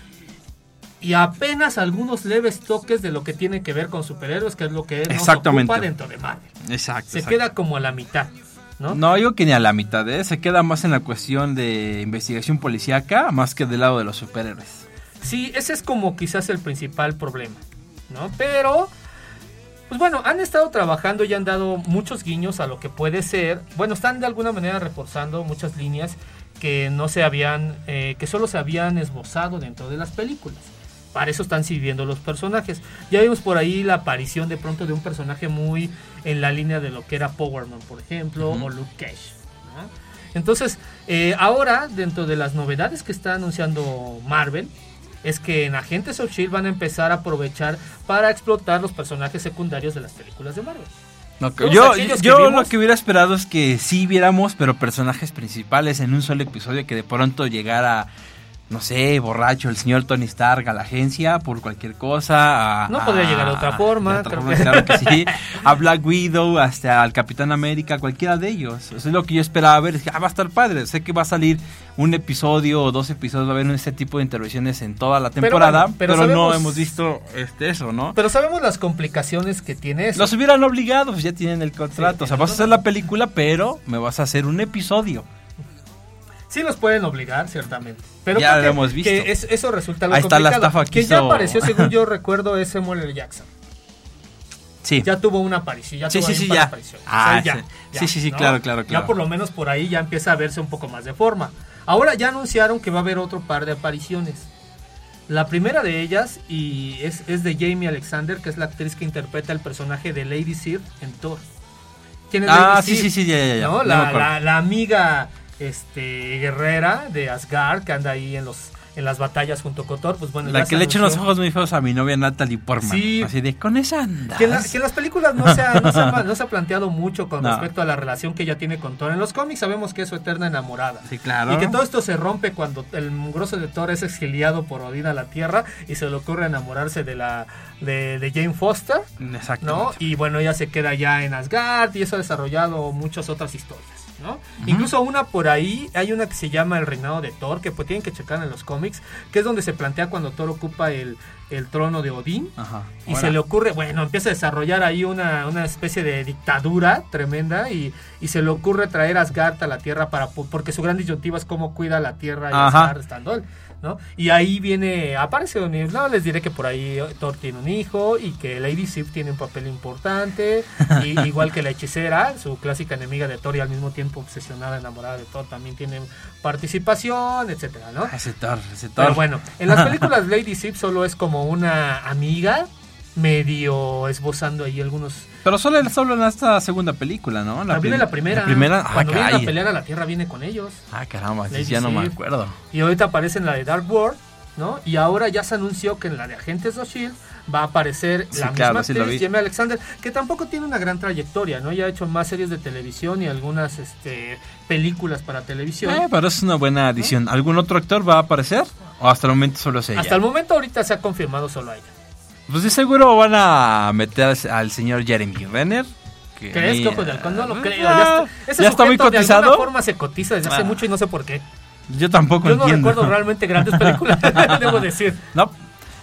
Y apenas algunos leves toques de lo que tiene que ver con superhéroes, que es lo que nos ocupa dentro de Marvel. Exacto. Se exacto. queda como a la mitad. ¿No? No, yo que ni a la mitad, ¿eh? Se queda más en la cuestión de investigación policíaca más que del lado de los superhéroes. Sí, ese es como quizás el principal problema, ¿no? Pero, pues bueno, han estado trabajando y han dado muchos guiños a lo que puede ser. Bueno, están de alguna manera reforzando muchas líneas que no se habían, eh, que solo se habían esbozado dentro de las películas. Para eso están sirviendo los personajes. Ya vimos por ahí la aparición de pronto de un personaje muy en la línea de lo que era Power Man, por ejemplo, uh-huh. o Luke Cage, ¿no? Entonces, eh, ahora, dentro de las novedades que está anunciando Marvel, es que en Agentes of S H I E L D van a empezar a aprovechar para explotar los personajes secundarios de las películas de Marvel. Okay. Yo, yo que lo que hubiera esperado es que sí viéramos, pero personajes principales en un solo episodio, que de pronto llegara, no sé, borracho el señor Tony Stark a la agencia por cualquier cosa. A, no podría a, llegar de otra forma. De otra creo forma que... Claro que sí. A Black Widow, hasta al Capitán América, cualquiera de ellos. Eso es lo que yo esperaba ver. Es que, ah, va a estar padre. Sé que va a salir un episodio o dos episodios, va a haber este tipo de intervenciones en toda la temporada, pero, pero, pero sabemos, no hemos visto este eso, ¿no? Pero sabemos las complicaciones que tiene eso. Los hubieran obligado, pues ya tienen el contrato. Sí, o sea, vas a hacer la película, pero me vas a hacer un episodio. Sí los pueden obligar, ciertamente. Pero ya lo hemos visto. Que es, eso resulta algo Ahí complicado. Está la estafa que Quien hizo... ya apareció, según yo recuerdo, es Samuel L. Jackson. Sí. Ya tuvo una aparición. Ya sí, tuvo sí, sí, ya. Aparición. Ah, o sea, ya, sí. Ya, sí, sí, sí, ¿no? claro, claro, claro. Ya por lo menos por ahí ya empieza a verse un poco más de forma. Ahora ya anunciaron que va a haber otro par de apariciones. La primera de ellas y es, es de Jamie Alexander, que es la actriz que interpreta el personaje de Lady Sif en Thor. ¿Quién es ah, Lady sí, Sif? sí, sí, ya, ya, ya. ¿No? La, la, la amiga este, guerrera de Asgard que anda ahí en los en las batallas junto con Thor, pues bueno. La que le echa unos ojos muy feos a mi novia Natalie Portman. Sí. Así de, con esa andas. Que en, la, que en las películas no se, ha, no, se ha, no se ha planteado mucho con no. respecto a la relación que ella tiene con Thor. En los cómics sabemos que es su eterna enamorada. Sí, claro. Y que todo esto se rompe cuando el mugroso de Thor es exiliado por Odín a la Tierra y se le ocurre enamorarse de la de, de Jane Foster. Exacto. ¿No? Y bueno, ella se queda ya en Asgard y eso ha desarrollado muchas otras historias, ¿no? Uh-huh. Incluso una por ahí, hay una que se llama El Reinado de Thor, que pues tienen que checar en los cómics, que es donde se plantea cuando Thor ocupa el, el trono de Odín. Ajá. Y Ahora. se le ocurre, bueno, empieza a desarrollar ahí una, una especie de dictadura tremenda y, y se le ocurre traer a Asgard a la Tierra para porque su gran disyuntiva es cómo cuida la Tierra y Asgard estando él, ¿no? Y ahí viene, aparece un no, les diré que por ahí Thor tiene un hijo y que Lady Sif tiene un papel importante, y, igual que la hechicera, su clásica enemiga de Thor y al mismo tiempo obsesionada, enamorada de Thor, también tiene participación, etcétera, ¿no? Ese Thor, ese Thor. Pero bueno, en las películas Lady Sif solo es como una amiga, medio esbozando ahí algunos... Pero solo, solo en esta segunda película, ¿no? La, viene la primera. La primera. Cuando ah, vienen a pelear a la Tierra viene con ellos. Ah, caramba, sí, ya no me acuerdo. Y ahorita aparece en la de Dark World, ¿no? Y ahora ya se anunció que en la de Agentes of S H I E L D va a aparecer sí, la claro, misma sí actriz, Jamie Alexander, que tampoco tiene una gran trayectoria, ¿no? Ya ha hecho más series de televisión y algunas este, películas para televisión. Eh, pero es una buena adición. ¿Algún otro actor va a aparecer? ¿O hasta el momento solo es ella? Hasta el momento ahorita se ha confirmado solo a ella. Pues de seguro van a meter al señor Jeremy Renner. Que ¿Crees que Ojo de Halcón? No lo creo. Ah, ya está, ese ya está muy cotizado. De alguna forma se cotiza desde hace ah. mucho y no sé por qué. Yo tampoco Yo entiendo. Yo no recuerdo realmente grandes películas, debo decir. No.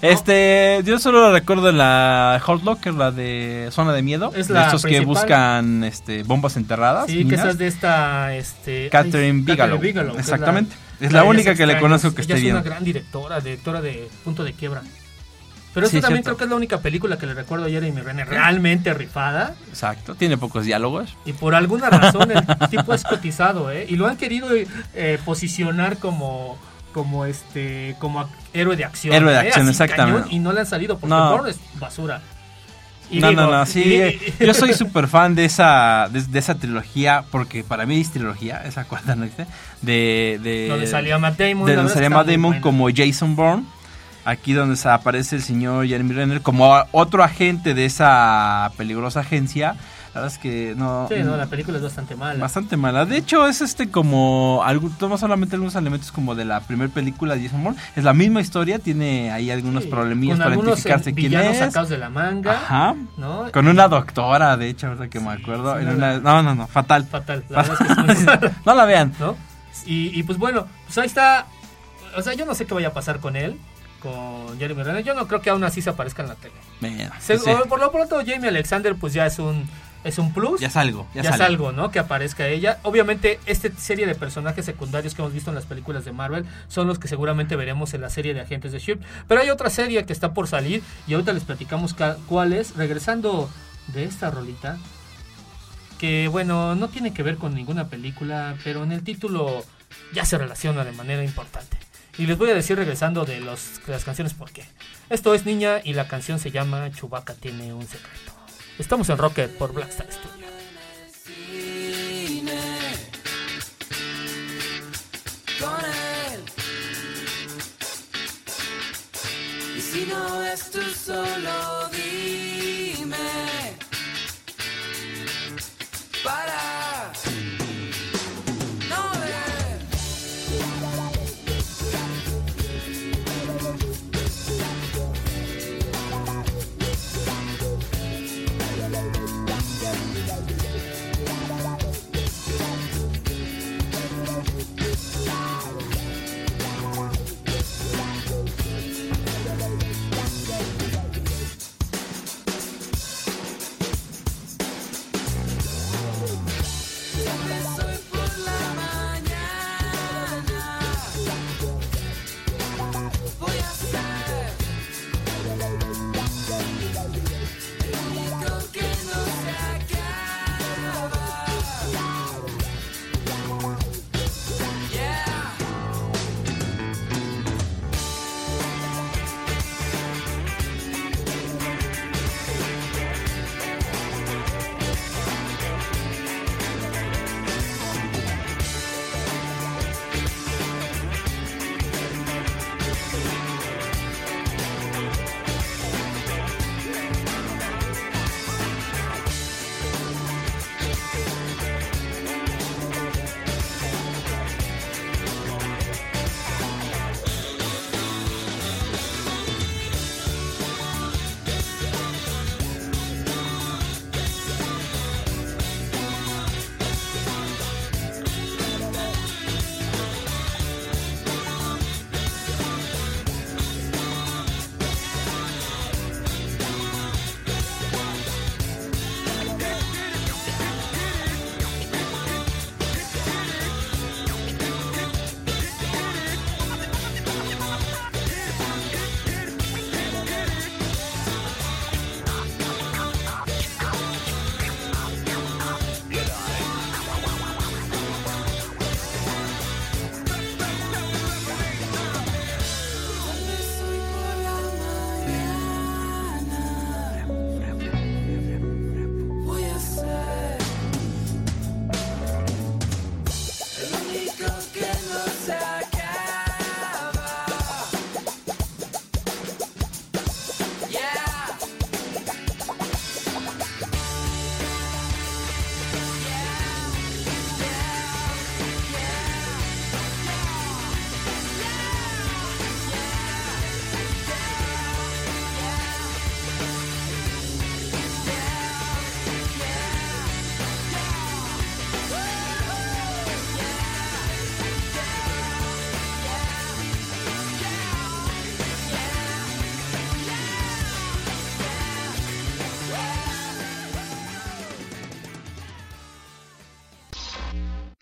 Este, yo solo recuerdo en la Hurt Locker, la de Zona de Miedo. Es de la estos que principal. buscan este, bombas enterradas. Sí, que minas. esa es de esta... Este, Catherine ay, Bigelow. Bigelow, que Exactamente. Es Es la, la de única Días que le Extraños. conozco que Ella esté bien. es una gran directora, directora de Punto de Quiebra. Pero Sí, esta también cierto. creo que es la única película que le recuerdo a Jeremy Renner realmente rifada. Exacto, tiene pocos diálogos. Y por alguna razón el tipo es cotizado, ¿eh? Y lo han querido eh, posicionar como... como este como ac- héroe de acción. Héroe de ¿eh? acción, Así, exactamente. cañón, y no le han salido porque No. Bourne es basura. Y no, digo, no, no, sí, y- yo soy súper fan de esa de, de esa trilogía, porque para mí es trilogía, esa cuarta, ¿no? De, de, donde salía Matt Damon. de la donde verdad salía está Matt muy Damon buena. como Jason Bourne, aquí donde se aparece el señor Jeremy Renner como otro agente de esa peligrosa agencia. La verdad es que no... Sí, no, la película es bastante mala. Bastante mala. De hecho, es este como... Algo, toma solamente algunos elementos como de la primera película de Jason Bourne. Es la misma historia, tiene ahí algunos Sí, problemillas con para algunos identificarse eh, quién villanos es. sacados de la manga. Ajá. ¿No? Con una doctora, de hecho, ahorita que me acuerdo. sí, en no, una- no, no, no, fatal. Fatal. La verdad es que es muy mala, No la vean. ¿no? Y, y pues bueno, pues ahí está. O sea, yo no sé qué vaya a pasar con él, con Jeremy Renner. Yo no creo que aún así se aparezca en la tele. Mira, Se- sí. o por lo pronto, Jamie Alexander, pues ya es un, es un plus. Ya es algo. Ya, Ya es sale. algo, ¿no? Que aparezca ella. Obviamente, esta serie de personajes secundarios que hemos visto en las películas de Marvel son los que seguramente veremos en la serie de Agentes de S H I E L D. Pero hay otra serie que está por salir y ahorita les platicamos ca- cuál es. Regresando de esta rolita, que bueno, no tiene que ver con ninguna película, pero en el título ya se relaciona de manera importante. Y les voy a decir regresando de, los, de las canciones por qué. Esto es Niña y la canción se llama Chewbacca tiene un secreto. Estamos en Rocket por Blackstar Studio. Cine con él. Y si no es tú solo dime para no ver.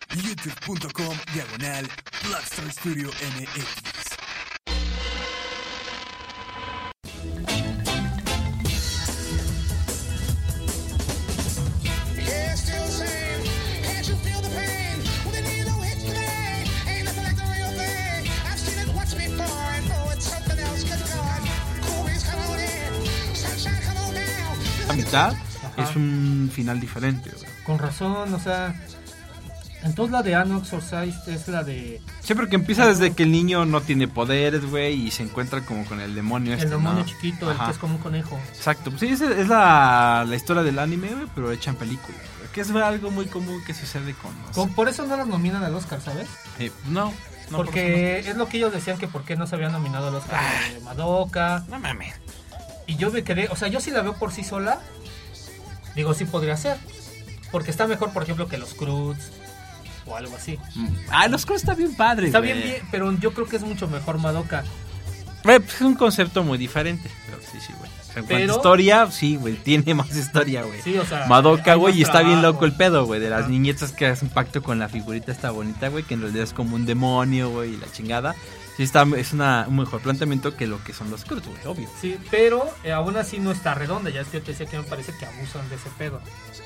youtube.com diagonal Blackstar Studio M X. La mitad es un final diferente, güey. Con razón, o sea, entonces la de Unorthodox es la de... Sí, porque empieza desde que el niño no tiene poderes, güey, y se encuentra como con el demonio este, El demonio ¿no? chiquito, el Ajá. que es como un conejo. Exacto, pues sí, es, es la, la historia del anime, güey, pero hecha en película, güey, que es algo muy común que sucede con... no sé. Con- por eso no los nominan al Oscar, ¿sabes? Eh, no, no, Porque es lo que ellos decían que por qué no se había nominado al Oscar de Madoka. no, no mames. Y yo me quedé, o sea, yo sí la veo por sí sola. Digo, sí podría ser. Porque está mejor, por ejemplo, que los Cruz o algo así. Ah, los Cruz está bien padre, Está güey. bien, bien, pero yo creo que es mucho mejor Madoka. Güey, pues es un concepto muy diferente, pero sí, sí, güey. En cuanto a Pero- historia, sí, güey, tiene más historia, güey. Sí, o sea, Madoka, hay güey, más y está bien trabajo. loco el pedo, güey, de las Ajá. niñetas que hacen pacto con la figurita esta bonita, güey, que en realidad es como un demonio, güey, y la chingada. Sí, está, es una, un mejor planteamiento que lo que son los Cruz, güey, obvio. Sí, pero eh, aún así no está redonda. Ya es que yo te decía que me parece que abusan de ese pedo.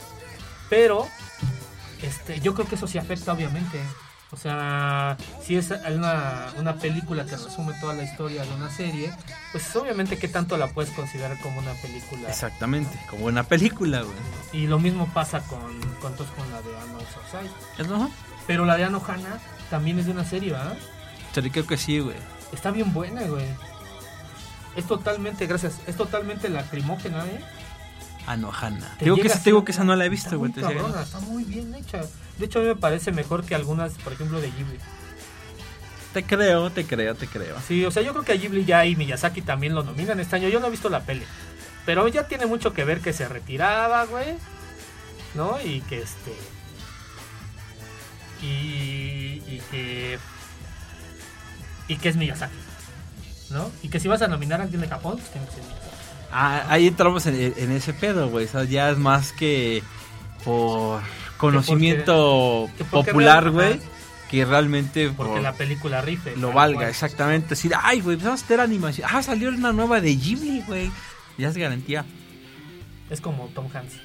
Pero, este, yo creo que eso sí afecta, obviamente. O sea, si es una, una película que resume toda la historia de una serie, pues obviamente que tanto la puedes considerar como una película. Exactamente, como una película, güey. Y lo mismo pasa con, con, entonces, con la de Unorthodox. ¿Es no? Pero la de Anohana también es de una serie, ¿verdad? Sí, creo que sí, güey. Está bien buena, güey. Es totalmente, gracias, es totalmente lacrimógena, ¿eh? Anohana. Te Digo que, llega esa- te digo así, que esa no la he está visto, güey. muy te decía. cabrona, está muy bien hecha. De hecho, a mí me parece mejor que algunas, por ejemplo, de Ghibli. Te creo, te creo, te creo. Sí, o sea, yo creo que a Ghibli ya y Miyazaki también lo nominan este año. Yo no he visto la peli. Pero ya tiene mucho que ver que se retiraba, güey. ¿No? Y que este... Y, y que... Y que es Miyazaki. ¿No? Y que si vas a nominar a alguien de Japón, pues tiene que ser Miyazaki. Ah, ahí entramos en, en ese pedo, güey. O sea, ya es más que por conocimiento que porque popular, real- güey, ajá. que realmente Porque por- la película rife. lo tal valga, cual. exactamente. Decir, ay, güey, pues vamos a hacer animación. Ah, salió una nueva de Ghibli, güey. Ya es garantía. Es como Tom Hanks.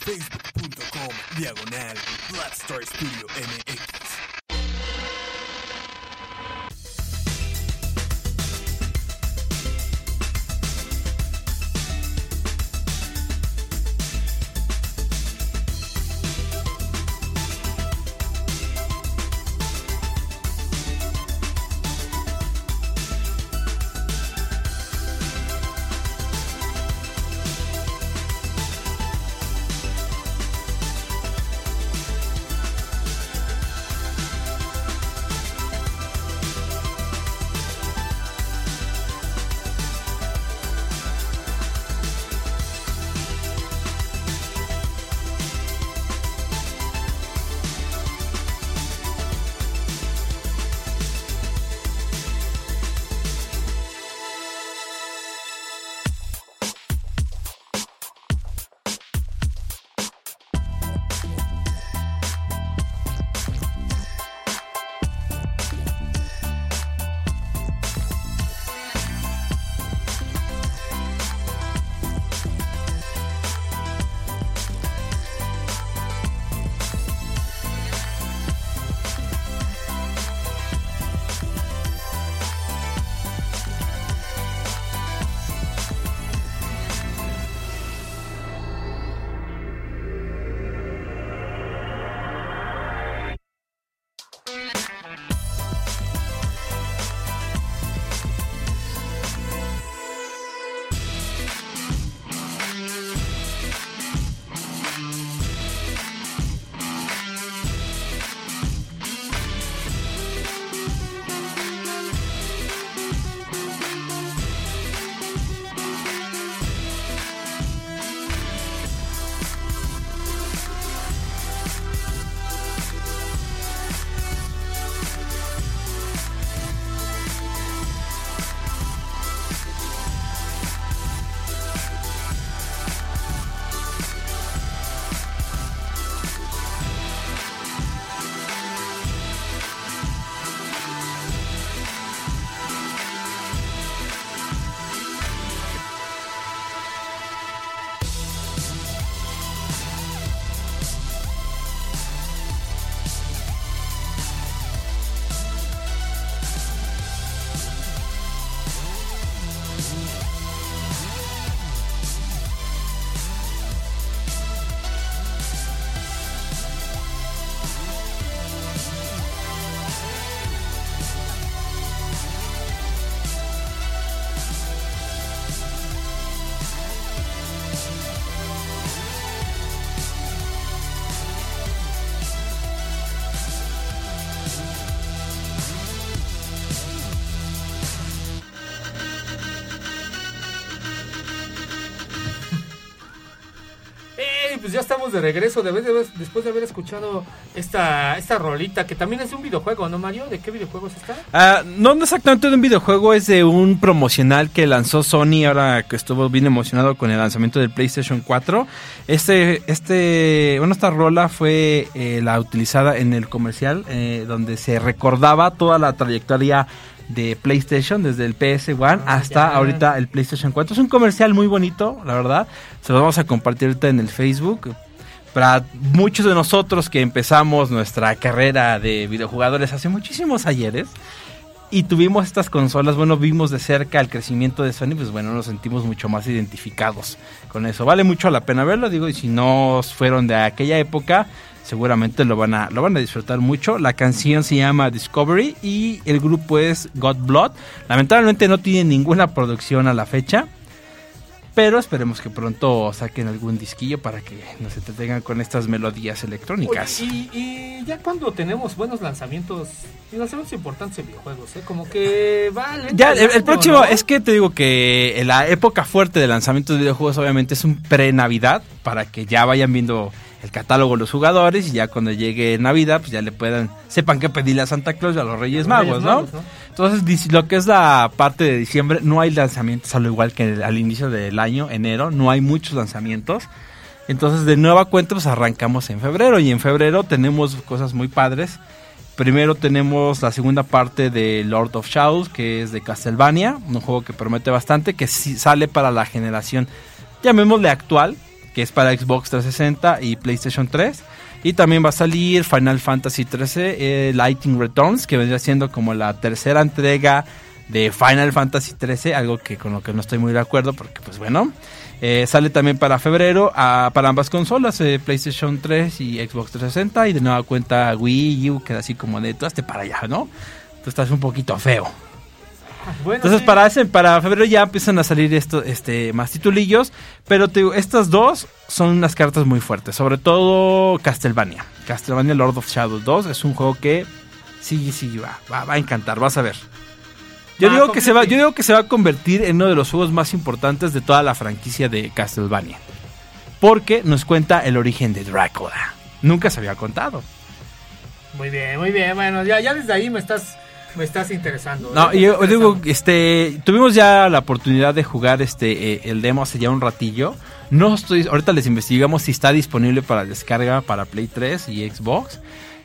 Facebook.com diagonal Black Star Studio M X. Pues ya estamos de regreso de vez de vez, después de haber escuchado esta esta rolita que también es de un videojuego, ¿no, Mario? ¿De qué videojuego es esta? Uh, no exactamente de un videojuego, es de un promocional que lanzó Sony ahora que estuvo bien emocionado con el lanzamiento del PlayStation cuatro. Este, este, bueno, esta rola fue eh, la utilizada en el comercial eh, donde se recordaba toda la trayectoria de PlayStation, desde el P S uno ah, hasta ya. ahorita el PlayStation cuatro. Es un comercial muy bonito, la verdad. Se lo vamos a compartir ahorita en el Facebook. Para muchos de nosotros que empezamos nuestra carrera de videojugadores hace muchísimos ayeres y tuvimos estas consolas, bueno, vimos de cerca el crecimiento de Sony, pues bueno, nos sentimos mucho más identificados con eso. Vale mucho la pena verlo, digo, y si no fueron de aquella época, seguramente lo van a lo van a disfrutar mucho. La canción se llama Discovery y el grupo es God Blood. Lamentablemente no tiene ninguna producción a la fecha, pero esperemos que pronto saquen algún disquillo para que nos entretengan con estas melodías electrónicas. Oye, y, y ya cuando tenemos buenos lanzamientos, y lanzamientos importantes en videojuegos, ¿eh? Como que vale. Ya, el, el próximo, ¿no? Es que te digo que la época fuerte de lanzamientos de videojuegos obviamente es un pre-Navidad, para que ya vayan viendo el catálogo de los jugadores y ya cuando llegue Navidad pues ya le puedan, sepan qué pedirle a Santa Claus y a los Reyes, los Magos, Reyes ¿no? Magos, ¿no? Entonces lo que es la parte de diciembre no hay lanzamientos, al igual que al inicio del año, enero, no hay muchos lanzamientos. Entonces de nueva cuenta pues arrancamos en febrero y en febrero tenemos cosas muy padres. Primero tenemos la segunda parte de Lord of Shadows, que es de Castlevania, un juego que promete bastante, que sí sale para la generación, llamémosle actual, que es para Xbox trescientos sesenta y PlayStation tres. Y también va a salir Final Fantasy trece eh, Lightning Returns, que vendría siendo como la tercera entrega de Final Fantasy trece, algo que con lo que no estoy muy de acuerdo, porque pues bueno, eh, sale también para febrero a, para ambas consolas, eh, PlayStation tres y Xbox trescientos sesenta, y de nueva cuenta Wii U, queda así como de tú hazte para allá, ¿no? Tú estás un poquito feo. Bueno, entonces sí. para ese, para febrero ya empiezan a salir esto, este, más titulillos, pero te digo, estas dos son unas cartas muy fuertes, sobre todo Castlevania. Castlevania Lord of Shadows dos es un juego que sí, sí, va, va, va a encantar, vas a ver. Yo ah, digo que se va, yo digo que se va a convertir en uno de los juegos más importantes de toda la franquicia de Castlevania, porque nos cuenta el origen de Drácula. Nunca se había contado. Muy bien, muy bien, bueno, ya, ya desde ahí me estás... Me estás interesando. No, ¿eh? yo digo, este, tuvimos ya la oportunidad de jugar este eh, el demo hace ya un ratillo. No estoy, ahorita les investigamos si está disponible para descarga para Play tres y Xbox.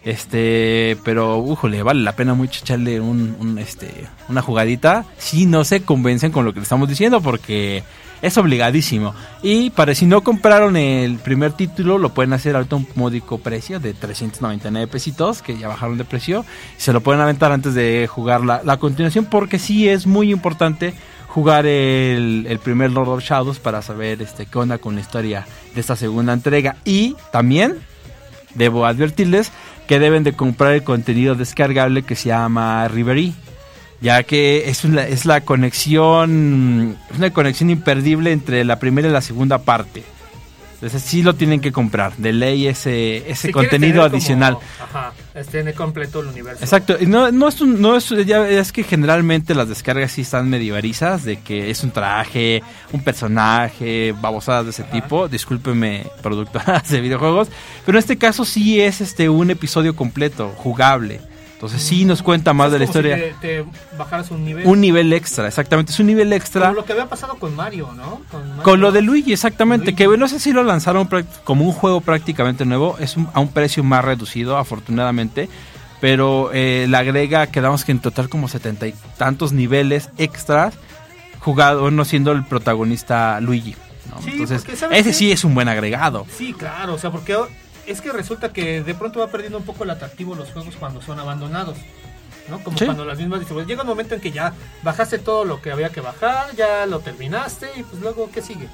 Este, pero újole, vale la pena mucho echarle un, un este una jugadita si no se convencen con lo que le estamos diciendo, porque es obligadísimo. Y para si no compraron el primer título, lo pueden hacer ahorita a un módico precio de trescientos noventa y nueve pesitos, que ya bajaron de precio. Se lo pueden aventar antes de jugar la, la continuación, porque sí es muy importante jugar el, el primer Lord of Shadows para saber este qué onda con la historia de esta segunda entrega. Y también debo advertirles que deben de comprar el contenido descargable que se llama Reverie, ya que es una, es la conexión, es una conexión imperdible entre la primera y la segunda parte. Entonces sí lo tienen que comprar, de ley ese ese si contenido adicional. Como, ajá, esté completo el universo. Exacto, y no, no es un, no es, ya, es que generalmente las descargas sí están medio varizas, de que es un traje, un personaje, babosadas de ese ajá. tipo. Discúlpeme, productoras de videojuegos, pero en este caso sí es este un episodio completo, jugable. Entonces sí nos cuenta más de la historia. Si te, te bajaras un nivel. Un nivel extra, exactamente. Es un nivel extra. Como lo que había pasado con Mario, ¿no? Con, Mario, con lo de Luigi, exactamente. Luigi. Que no sé si lo lanzaron como un juego prácticamente nuevo. Es un, a un precio más reducido, afortunadamente. Pero eh, le agrega, quedamos que en total como setenta y tantos niveles extras. Jugado, no siendo el protagonista Luigi, ¿no? Sí, entonces, porque, ese qué? sí es un buen agregado. Sí, claro. O sea, porque... Es que resulta que de pronto va perdiendo un poco el atractivo los juegos cuando son abandonados, ¿no? Como ¿sí? Cuando las mismas distribuidoras... Llega un momento en que ya bajaste todo lo que había que bajar, ya lo terminaste y pues luego, ¿qué sigue?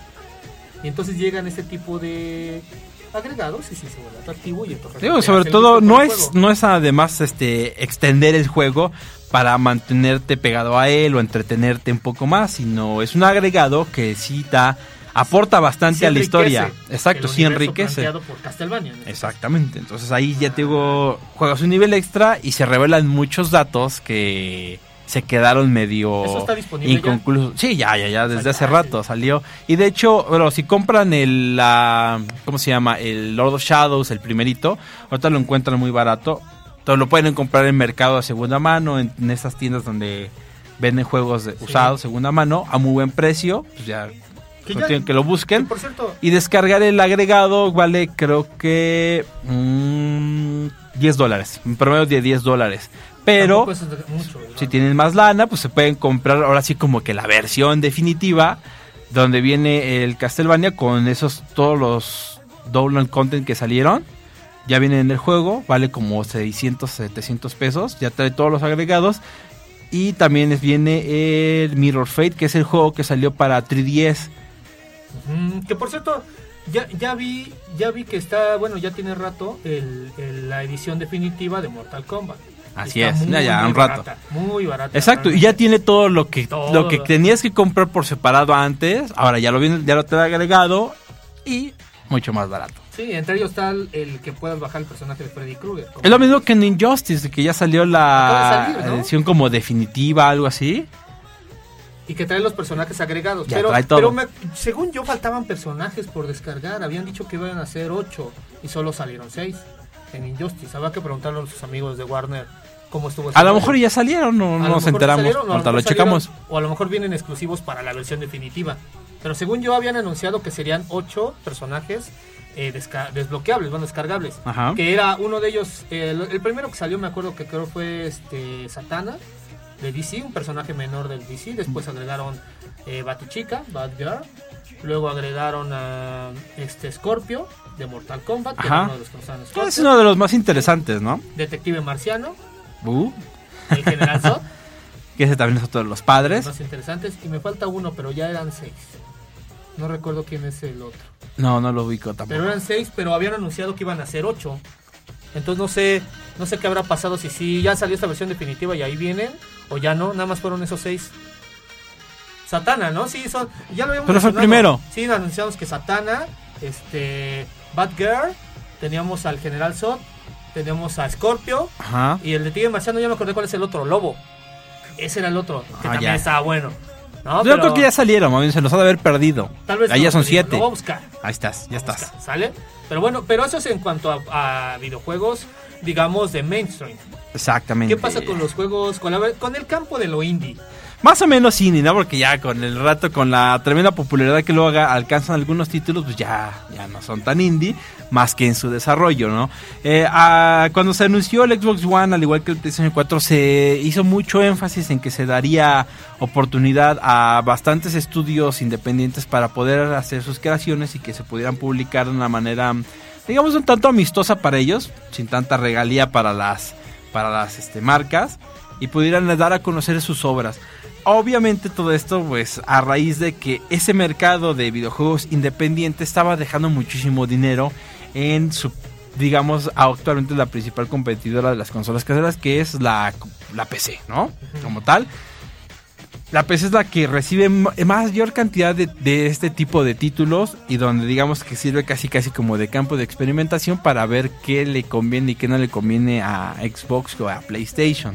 Y entonces llegan ese tipo de agregados y sí se vuelve atractivo y entonces... Digo, sobre todo no es, no es además este extender el juego para mantenerte pegado a él o entretenerte un poco más, sino es un agregado que sí da... aporta bastante sí a la historia. Exacto, sí enriquece. Por Castlevania, ¿no? Exactamente. Entonces ahí ya te digo, juegas un nivel extra y se revelan muchos datos que se quedaron medio ¿eso está disponible inconclusos. Ya? Sí, ya, ya, ya, desde o sea, hace ya, rato sí. salió. Y de hecho, bueno, si compran el, la, ¿cómo se llama? El Lord of Shadows, el primerito, ahorita lo encuentran muy barato. Entonces lo pueden comprar en mercado de segunda mano, en, en esas tiendas donde venden juegos de, sí. usados, segunda mano, a muy buen precio. Pues ya... Que, ya, tienen que lo busquen. Que por cierto, y descargar el agregado vale creo que mmm, diez dólares, en promedio de diez dólares. Pero mucho, si tienen más lana, pues se pueden comprar ahora sí como que la versión definitiva, donde viene el Castlevania con esos todos los download content que salieron. Ya viene en el juego, vale como seiscientos, setecientos pesos, ya trae todos los agregados. Y también les viene el Mirror Fate, que es el juego que salió para tres D S. Uh-huh. Que por cierto, ya, ya vi ya vi que está, bueno, ya tiene rato el, el, la edición definitiva de Mortal Kombat. Así está es, muy, ya, ya, un rato. Barata, muy barata. Exacto, y ya tiene todo lo que todo. lo que tenías que comprar por separado antes, ahora ya lo viene, ya lo te ha agregado y mucho más barato. Sí, entre ellos está el, el que puedas bajar el personaje de Freddy Krueger. Es lo mismo que en Injustice, que ya salió la salir, ¿no? edición como definitiva, algo así. Y que trae los personajes agregados. Ya, pero trae todo. pero me, según yo faltaban personajes por descargar. Habían dicho que iban a ser ocho y solo salieron seis en Injustice. Habrá que preguntarle a sus amigos de Warner cómo estuvo. A lo mejor ya salieron, no nos enteramos. Salieron, no, ahorita lo checamos. O a lo mejor vienen exclusivos para la versión definitiva. Pero según yo habían anunciado que serían ocho personajes eh, desca- desbloqueables, bueno, descargables. Ajá. Que era uno de ellos, eh, el, el primero que salió me acuerdo que creo fue este Satana de D C, un personaje menor del D C. Después agregaron eh, Batichica, Batgirl, Luego agregaron a este Scorpio de Mortal Kombat, que Ajá. era uno de los que usaban Scorpio. Es uno de los más interesantes, ¿no? Detective Marciano, Uh, el General Zod, que ese también es otro de los los padres. más interesantes. Y me falta uno, pero ya eran seis. No recuerdo quién es el otro. No, no lo ubico tampoco. Pero eran seis, pero habían anunciado que iban a ser ocho. Entonces no sé, no sé qué habrá pasado, si sí ya salió esta versión definitiva y ahí vienen, o ya no, nada más fueron esos seis. Satana, ¿no? Sí, son, ya lo habíamos Pero fue el mencionado. primero. Sí, anunciamos que Satana, este, Batgirl, teníamos al General Zod, teníamos a Scorpio, Ajá. y el detective marciano ya me acordé cuál es el otro, Lobo. Ese era el otro, que Ah, también ya. estaba bueno. ¿no? Yo Pero creo que ya salieron, mami, se los ha de haber perdido. tal vez Ahí no, ya son te digo, siete. Lo voy a buscar. Ahí estás, ya Lo voy a estás. buscar, ¿sale? Pero bueno, pero eso es en cuanto a, a videojuegos, digamos, de mainstream. Exactamente. ¿Qué pasa con los juegos, con, la- con el campo de lo indie? Más o menos indie, ¿no? Porque ya con el rato, con la tremenda popularidad que luego haga, alcanzan algunos títulos, pues ya, ya no son tan indie, más que en su desarrollo, ¿no? Eh, ah, cuando se anunció el Xbox One, al igual que el PlayStation cuatro, se hizo mucho énfasis en que se daría oportunidad a bastantes estudios independientes para poder hacer sus creaciones y que se pudieran publicar de una manera, digamos, un tanto amistosa para ellos, sin tanta regalía para las, para las este, marcas, y pudieran dar a conocer sus obras. Obviamente todo esto pues a raíz de que ese mercado de videojuegos independiente estaba dejando muchísimo dinero en su, digamos, actualmente la principal competidora de las consolas caseras, que es la, la P C, ¿no? Como tal. La P C es la que recibe ma- mayor cantidad de, de este tipo de títulos y donde digamos que sirve casi casi como de campo de experimentación para ver qué le conviene y qué no le conviene a Xbox o a PlayStation.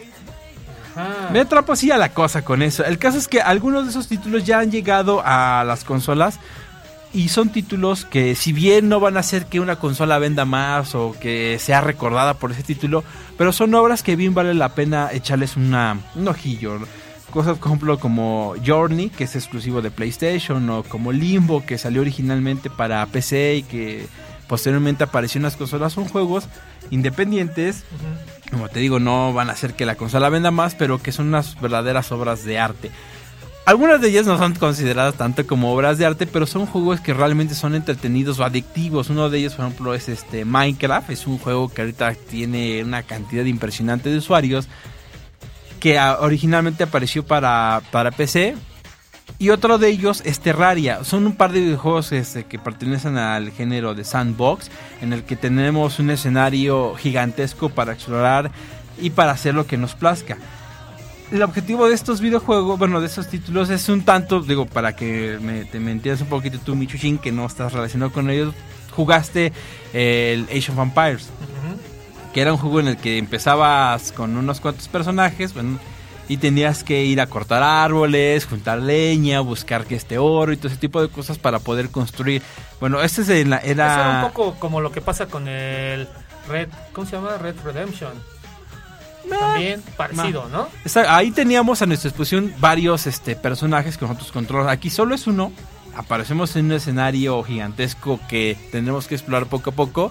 Ajá. Me atrapa así a la cosa con eso. El caso es que algunos de esos títulos ya han llegado a las consolas y son títulos que si bien no van a hacer que una consola venda más o que sea recordada por ese título, pero son obras que bien vale la pena echarles una, un ojillo. Cosas, por ejemplo, como Journey, que es exclusivo de PlayStation, o como Limbo, que salió originalmente para P C y que posteriormente apareció en las consolas, son juegos independientes. Ujú. Como te digo, no van a hacer que la consola venda más, pero que son unas verdaderas obras de arte. Algunas de ellas no son consideradas tanto como obras de arte, pero son juegos que realmente son entretenidos o adictivos. Uno de ellos, por ejemplo, es este Minecraft. Es un juego que ahorita tiene una cantidad impresionante de usuarios, que a, originalmente apareció para, para P C. Y otro de ellos es Terraria. Son un par de videojuegos este, que pertenecen al género de sandbox, en el que tenemos un escenario gigantesco para explorar y para hacer lo que nos plazca. El objetivo de estos videojuegos, bueno, de estos títulos es un tanto, digo, para que me, te me entiendas un poquito tú, Michuchin, que no estás relacionado con ellos, jugaste el Age of Empires, Ujú. que era un juego en el que empezabas con unos cuantos personajes, bueno, y tenías que ir a cortar árboles, juntar leña, buscar que este oro y todo ese tipo de cosas para poder construir. Bueno, este es el, era... Eso era un poco como lo que pasa con el Red, ¿cómo se llama? Red Redemption. También parecido, ¿no? Está- ahí teníamos a nuestra disposición varios este, personajes que nosotros controlamos. Aquí solo es uno. Aparecemos en un escenario gigantesco que tendremos que explorar poco a poco.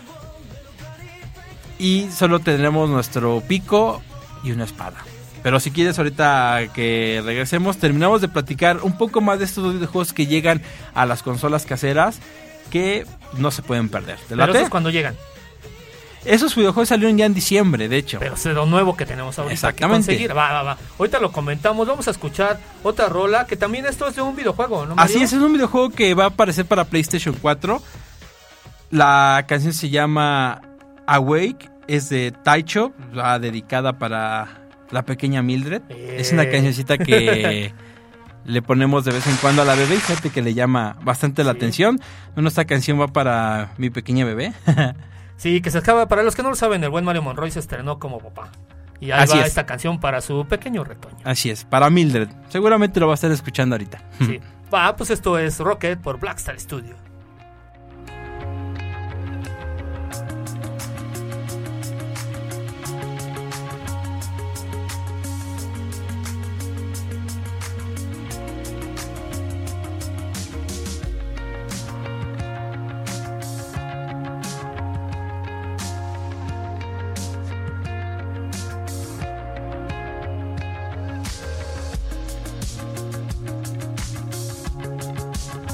Y solo tendremos nuestro pico y una espada. Pero si quieres ahorita que regresemos, terminamos de platicar un poco más de estos videojuegos que llegan a las consolas caseras, que no se pueden perder. ¿Te Pero late? eso es cuando llegan. Esos videojuegos salieron ya en diciembre, de hecho. Pero es de lo nuevo que tenemos ahorita Exactamente. que conseguir. Va, va, va. Ahorita lo comentamos. Vamos a escuchar otra rola que también esto es de un videojuego, ¿no, Mario? Así es, es un videojuego que va a aparecer para PlayStation cuatro. La canción se llama Awake, es de Taicho, va dedicada para la pequeña Mildred. Eh. Es una cancioncita que le ponemos de vez en cuando a la bebé, fíjate que le llama bastante la Sí. atención. Bueno, esta canción va para mi pequeña bebé. Sí, que se acaba. Para los que no lo saben, el buen Mario Monroy se estrenó como papá. Y ahí Así va es. esta canción para su pequeño retoño. Así es, para Mildred. Seguramente lo va a estar escuchando ahorita. Sí. Va, pues esto es Rocket por Blackstar Studio. 「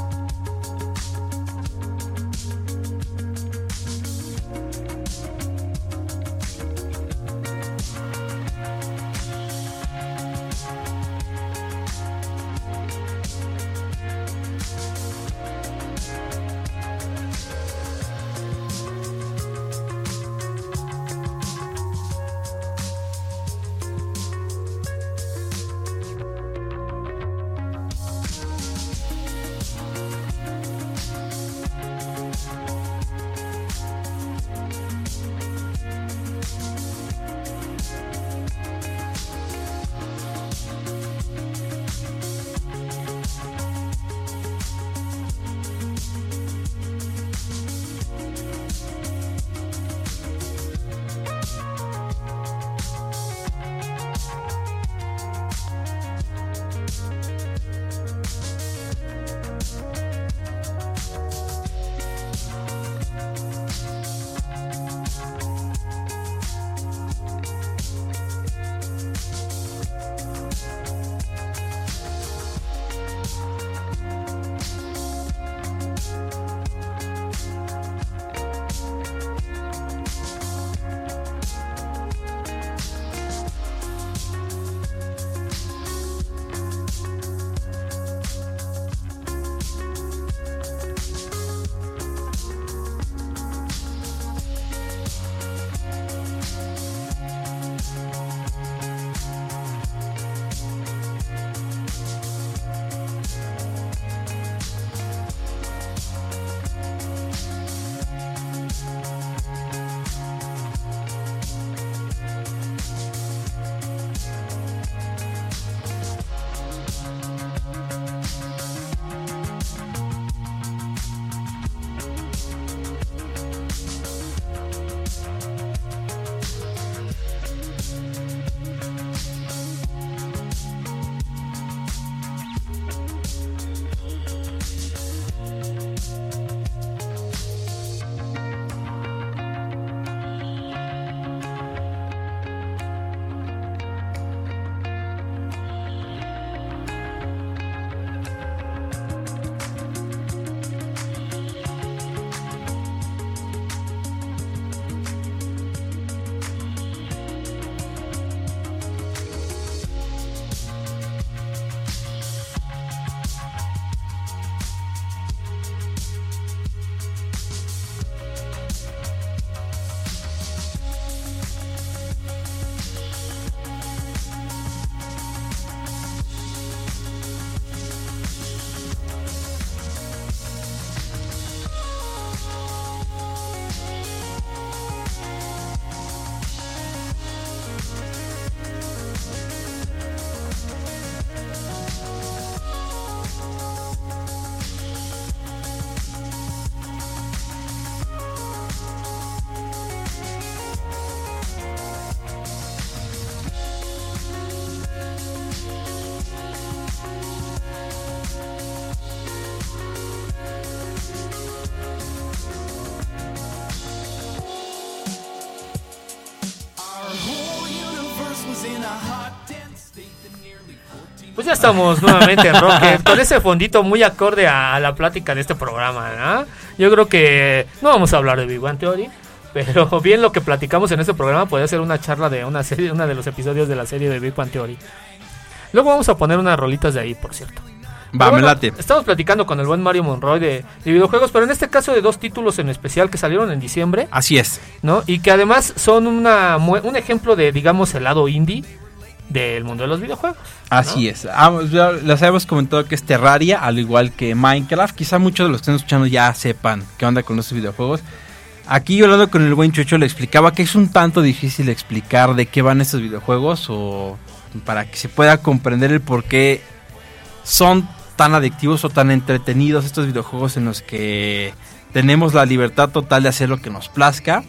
ya estamos nuevamente en Rocket, con ese fondito muy acorde a, a la plática de este programa, ¿no? Yo creo que no vamos a hablar de Big Bang Theory, pero bien lo que platicamos en este programa podría ser una charla de una serie, una de los episodios de la serie de Big Bang Theory. Luego vamos a poner unas rolitas de ahí, por cierto. Va, bueno, me late. Estamos platicando con el buen Mario Monroy de, de videojuegos, pero en este caso de dos títulos en especial que salieron en diciembre. Así es. ¿No? Y que además son una un ejemplo de, digamos, el lado indie del mundo de los videojuegos, ¿no? Así es. Ah, les habíamos comentado que es Terraria, al igual que Minecraft. Quizá muchos de los que están escuchando ya sepan qué onda con estos videojuegos. Aquí yo hablando con el buen Chucho le explicaba que es un tanto difícil explicar de qué van estos videojuegos o para que se pueda comprender el por qué son tan adictivos o tan entretenidos estos videojuegos en los que tenemos la libertad total de hacer lo que nos plazca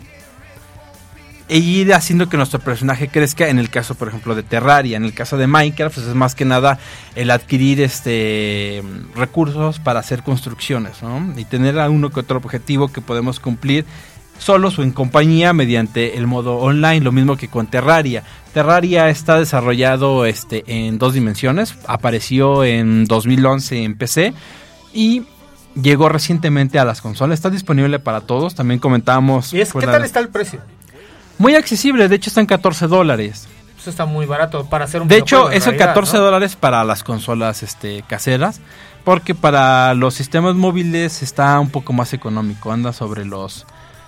e ir haciendo que nuestro personaje crezca. En el caso, por ejemplo, de Terraria, en el caso de Minecraft, pues es más que nada el adquirir este recursos para hacer construcciones, ¿no? Y tener a uno que otro objetivo que podemos cumplir solos o en compañía mediante el modo online, lo mismo que con Terraria. Terraria está desarrollado este en dos dimensiones, apareció en dos mil once en P C y llegó recientemente a las consolas, está disponible para todos, también comentábamos... ¿Y es, pues, qué la, tal está el precio? Muy accesible, de hecho está en catorce dólares. Eso está muy barato para hacer un De hecho, es en catorce ¿no? dólares para las consolas este caseras, porque para los sistemas móviles está un poco más económico, anda sobre los...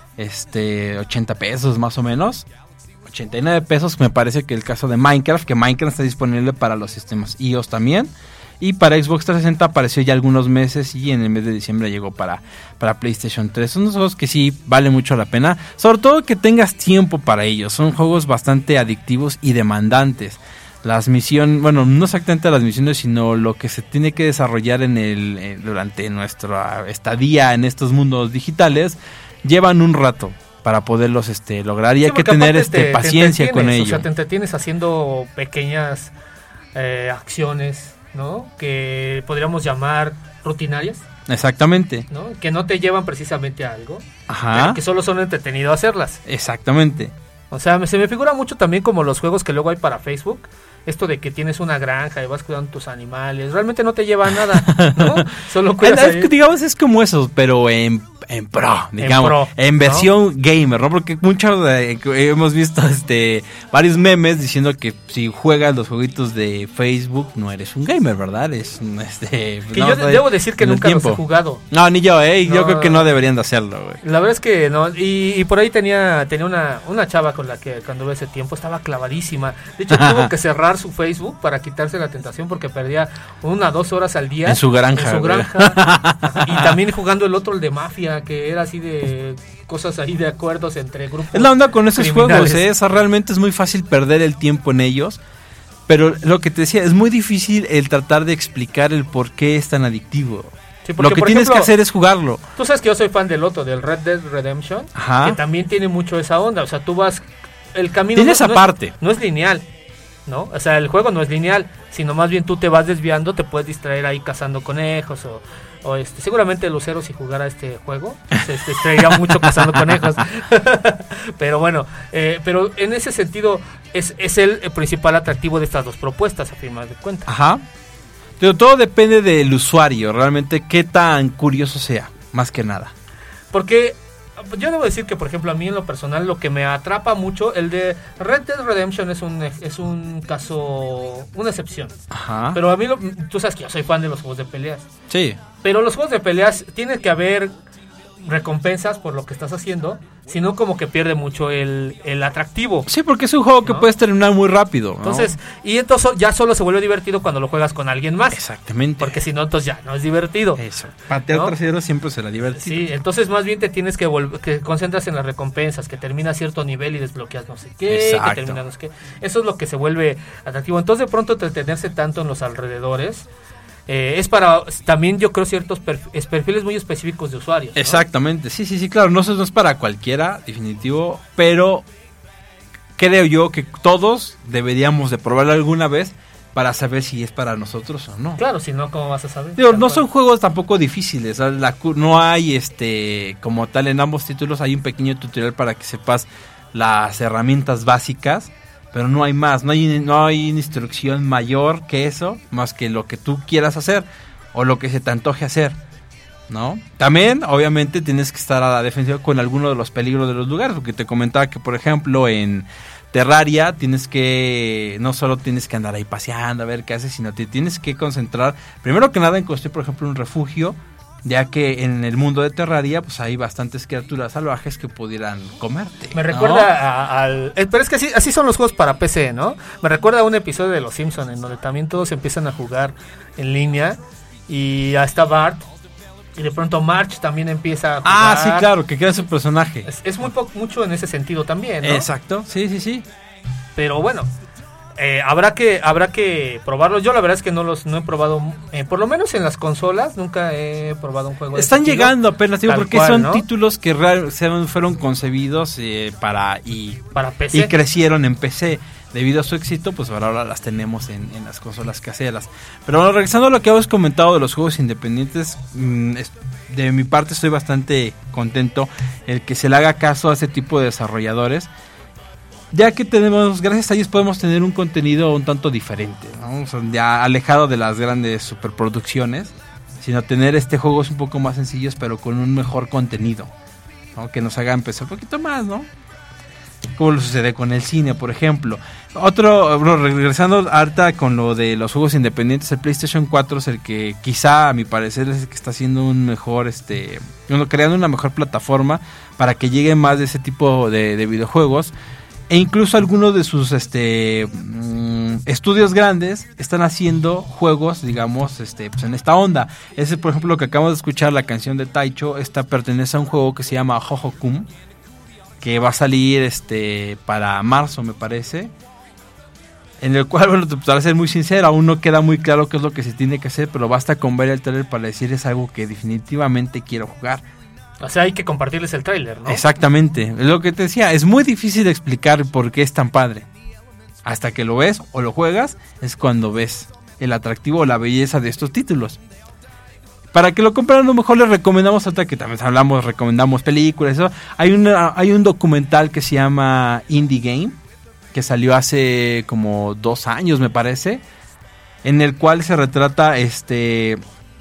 este ochenta pesos más o menos, ochenta y nueve pesos. Me parece que el caso de Minecraft, que Minecraft está disponible para los sistemas iOS también, y para Xbox trescientos sesenta apareció ya algunos meses y en el mes de diciembre llegó para, para PlayStation tres. Son unos juegos que sí vale mucho la pena, sobre todo que tengas tiempo para ellos. Son juegos bastante adictivos y demandantes. Las misiones, bueno, no exactamente las misiones, sino lo que se tiene que desarrollar en el eh, durante nuestra estadía en estos mundos digitales llevan un rato para poderlos este lograr y sí, hay que tener este te, paciencia te con ello. O sea, te entretienes haciendo pequeñas eh, acciones, ¿no? Que podríamos llamar rutinarias. Exactamente. ¿No? Que no te llevan precisamente a algo. Ajá. Pero que solo son entretenidos hacerlas. Exactamente. O sea, se me figura mucho también como los juegos que luego hay para Facebook. Esto de que tienes una granja y vas cuidando tus animales, realmente no te lleva a nada, ¿no? Solo cuidas es, es, digamos, es como eso, pero en, en pro, digamos, en, pro, en versión ¿no? gamer, ¿no? Porque muchos eh, hemos visto este varios memes diciendo que si juegas los jueguitos de Facebook no eres un gamer, ¿verdad? Es este que no, yo de, debo decir que nunca los he jugado. No, ni yo, eh, no, yo creo que no deberían de hacerlo, güey. La verdad es que no, y, y por ahí tenía tenía una una chava con la que cuando ese tiempo estaba clavadísima. De hecho tuvo que cerrar su Facebook para quitarse la tentación porque perdía una dos horas al día en su granja, en su granja y también jugando el otro, el de Mafia, que era así de cosas ahí de acuerdos entre grupos. Es la onda con esos juegos, ¿eh? O sea, realmente es muy fácil perder el tiempo en ellos, pero lo que te decía, es muy difícil el tratar de explicar el por qué es tan adictivo. Sí, porque, lo que tienes ejemplo, que hacer es jugarlo. Tú sabes que yo soy fan del otro, del Red Dead Redemption, Ajá. que también tiene mucho esa onda, o sea, tú vas, el camino tiene no, esa no parte. Es, no es lineal, ¿no? O sea, el juego no es lineal, sino más bien tú te vas desviando, te puedes distraer ahí cazando conejos o, o este, seguramente Lucero si jugara este juego se este, distraería mucho cazando conejos. Pero bueno, eh, pero en ese sentido es, es el, el principal atractivo de estas dos propuestas a fin de cuentas. Ajá. Pero todo depende del usuario, realmente qué tan curioso sea, más que nada. Porque yo debo decir que, por ejemplo, a mí en lo personal lo que me atrapa mucho, el de Red Dead Redemption es un es un caso, una excepción. Ajá. Pero a mí, lo, tú sabes que yo soy fan de los juegos de peleas. Sí. Pero los juegos de peleas tiene que haber recompensas por lo que estás haciendo, sino como que pierde mucho el, el atractivo. Sí, porque es un juego que ¿no? puedes terminar muy rápido, ¿no? Entonces, y entonces ya solo se vuelve divertido cuando lo juegas con alguien más. Exactamente. Porque si no, entonces ya no es divertido. Eso. Patear ¿no? trasero siempre será divertido. Sí, entonces más bien te tienes que volver, que concentras en las recompensas, que termina cierto nivel y desbloqueas no sé qué, Exacto. que termina no sé qué. Eso es lo que se vuelve atractivo. Entonces de pronto entretenerse tanto en los alrededores Eh, es para también yo creo ciertos perf- perfiles muy específicos de usuarios, ¿no? Exactamente, sí, sí, sí, claro, no, no es para cualquiera, definitivo, pero creo yo que todos deberíamos de probarlo alguna vez para saber si es para nosotros o no. Claro, si no, ¿cómo vas a saber? Digo, no son juegos tampoco difíciles, la, no hay este como tal en ambos títulos hay un pequeño tutorial para que sepas las herramientas básicas. pero no hay más, no hay, no hay instrucción mayor que eso, más que lo que tú quieras hacer o lo que se te antoje hacer, ¿no? También, obviamente, tienes que estar a la defensiva con alguno de los peligros de los lugares, porque te comentaba que, por ejemplo, en Terraria tienes que, no solo tienes que andar ahí paseando a ver qué haces, sino te tienes que concentrar, primero que nada, en construir, por ejemplo, un refugio, ya que en el mundo de Terraria pues hay bastantes criaturas salvajes que pudieran comerte. Me ¿no? recuerda a, al... Eh, pero es que así, así son los juegos para P C, ¿no? Me recuerda a un episodio de Los Simpsons en donde también todos empiezan a jugar en línea y ya está Bart y de pronto Marge también empieza a jugar. Ah, sí, claro, que crea su personaje. Es, es muy po- mucho en ese sentido también, ¿no? Exacto, sí, sí, sí. Pero bueno, eh, habrá que habrá que probarlos. Yo la verdad es que no los no he probado, eh, por lo menos en las consolas, nunca he probado un juego de Están este llegando apenas, digo, Tal porque cual, son ¿no? títulos que real, se- fueron concebidos eh, para y, para P C. y crecieron en P C. Debido a su éxito, pues ahora las tenemos en, en las consolas caseras. Pero bueno, regresando a lo que habéis comentado de los juegos independientes, mmm, es, de mi parte estoy bastante contento el que se le haga caso a ese tipo de desarrolladores, ya que tenemos, gracias a ellos podemos tener un contenido un tanto diferente, ¿no? O sea, ya alejado de las grandes superproducciones, sino tener este juegos un poco más sencillos pero con un mejor contenido, ¿no? Que nos haga empezar un poquito más, ¿no? Como lo sucede con el cine, por ejemplo. Otro, bueno, regresando ahorita con lo de los juegos independientes, el PlayStation cuatro es el que quizá a mi parecer es el que está haciendo un mejor, este, bueno, creando una mejor plataforma para que lleguen más de ese tipo de, de videojuegos. E incluso algunos de sus este mmm, estudios grandes están haciendo juegos, digamos, este pues en esta onda. Ese, por ejemplo, lo que acabamos de escuchar, la canción de Taicho, esta pertenece a un juego que se llama Hohokum, que va a salir este para marzo, me parece. En el cual, bueno, para ser muy sincero, aún no queda muy claro qué es lo que se tiene que hacer, pero basta con ver el trailer para decir es algo que definitivamente quiero jugar. O sea, hay que compartirles el tráiler, ¿no? Exactamente, es lo que te decía, es muy difícil de explicar por qué es tan padre. Hasta que lo ves o lo juegas, es cuando ves el atractivo o la belleza de estos títulos. Para que lo compren, a lo mejor les recomendamos, hasta que también hablamos, recomendamos películas, eso. Hay, una, hay un documental que se llama Indie Game, que salió hace como dos años, me parece, en el cual se retrata este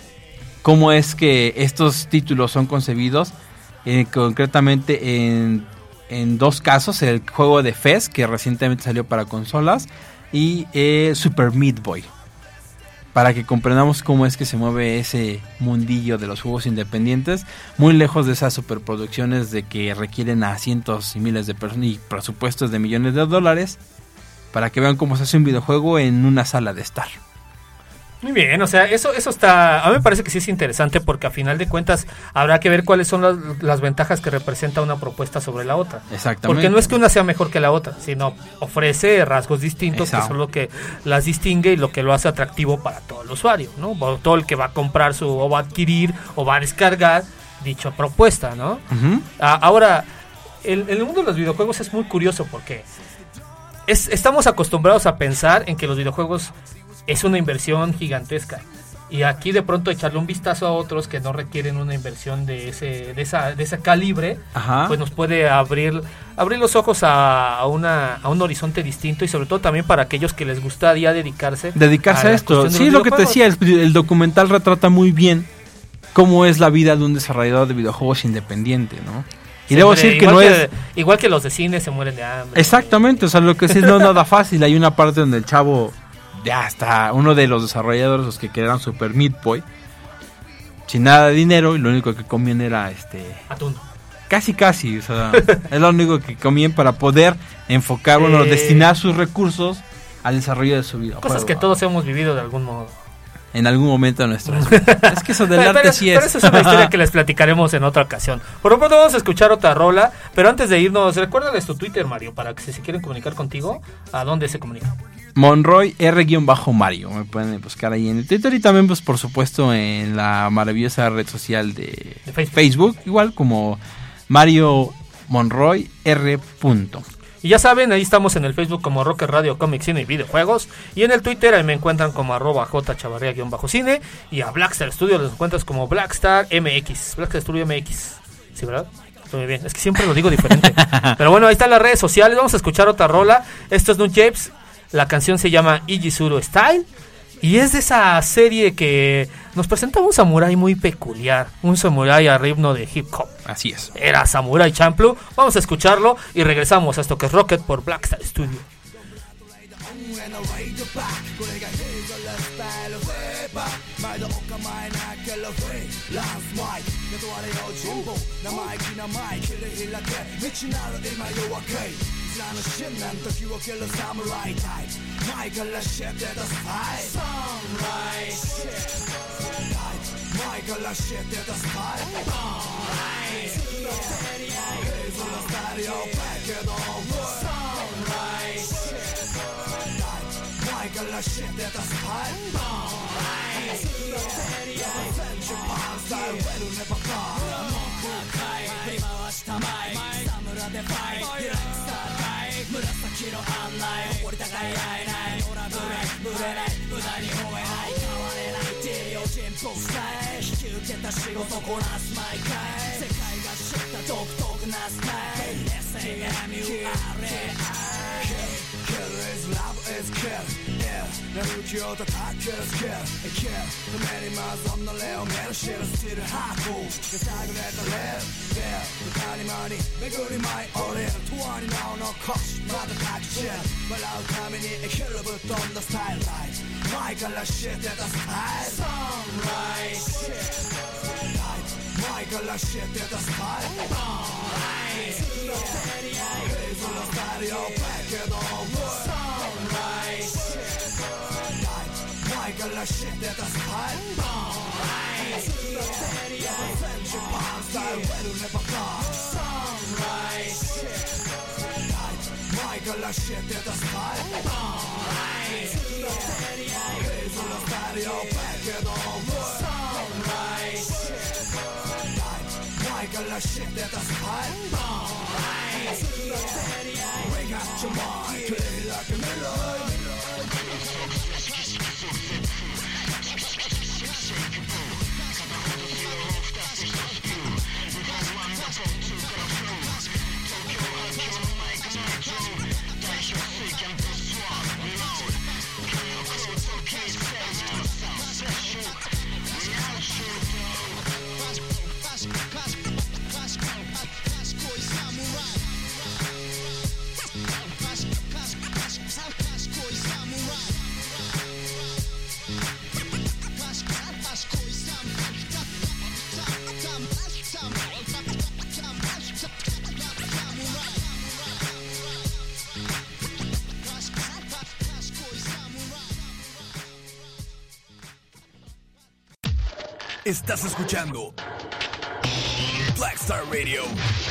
cómo es que estos títulos son concebidos, eh, concretamente en, en dos casos, el juego de Fez, que recientemente salió para consolas, y eh, Super Meat Boy, para que comprendamos cómo es que se mueve ese mundillo de los juegos independientes, muy lejos de esas superproducciones de que requieren a cientos y miles de personas y presupuestos de millones de dólares, para que vean cómo se hace un videojuego en una sala de estar. Muy bien, o sea, eso eso está, a mí me parece que sí es interesante porque a final de cuentas habrá que ver cuáles son las, las ventajas que representa una propuesta sobre la otra. Exactamente. Porque no es que una sea mejor que la otra, sino ofrece rasgos distintos. Exacto. Que son lo que las distingue y lo que lo hace atractivo para todo el usuario, ¿no? Para todo el que va a comprar su, o va a adquirir, o va a descargar dicha propuesta, ¿no? Uh-huh. Ah, ahora, el, el mundo de los videojuegos es muy curioso porque es, estamos acostumbrados a pensar en que los videojuegos es una inversión gigantesca y aquí de pronto echarle un vistazo a otros que no requieren una inversión de ese de esa de ese calibre. Ajá. Pues nos puede abrir abrir los ojos a, a una a un horizonte distinto y sobre todo también para aquellos que les gusta ya dedicarse dedicarse a, a esto. Sí, lo que te decía, el, el documental retrata muy bien cómo es la vida de un desarrollador de videojuegos independiente, ¿no? Y se debo muere, decir que no que, es igual que los de cine se mueren de hambre. Exactamente, o sea, lo que sí no es nada fácil. Hay una parte donde el chavo ya está, uno de los desarrolladores, los que crearon Super Meat Boy, sin nada de dinero, y lo único que comían era este atún. Casi casi, o sea, es lo único que comían para poder enfocar, eh, bueno, destinar sus recursos al desarrollo de su vida. Cosas que todos hemos vivido de algún modo. En algún momento de nuestras vidas. Es que eso del arte pero, sí es. Pero eso es una historia que les platicaremos en otra ocasión. Por lo pronto vamos a escuchar otra rola, pero antes de irnos, recuérdales tu Twitter, Mario, para que si se quieren comunicar contigo, ¿a dónde se comunican? Monroy R-Mario. Me pueden buscar ahí en el Twitter y también, pues, por supuesto, en la maravillosa red social de, de Facebook. Facebook, igual como Mario Monroy R. Y ya saben, ahí estamos en el Facebook como Rocker Radio, Comics, Cine y Videojuegos. Y en el Twitter ahí me encuentran como arroba jchavarria-cine. Y a Blackstar Studio los encuentras como Blackstar M X. Blackstar Studio M X. ¿Sí, verdad? Muy bien, es que siempre lo digo diferente. Pero bueno, ahí están las redes sociales. Vamos a escuchar otra rola. Esto es Nujabes. La canción se llama Ijizuru Style. Y es de esa serie que nos presentaba un samurái muy peculiar. Un samurái a ritmo de hip hop. Así es. Era Samurai Champloo. Vamos a escucharlo y regresamos a esto que es Rocket por Blackstar Studio. Estás escuchando Blackstar Radio.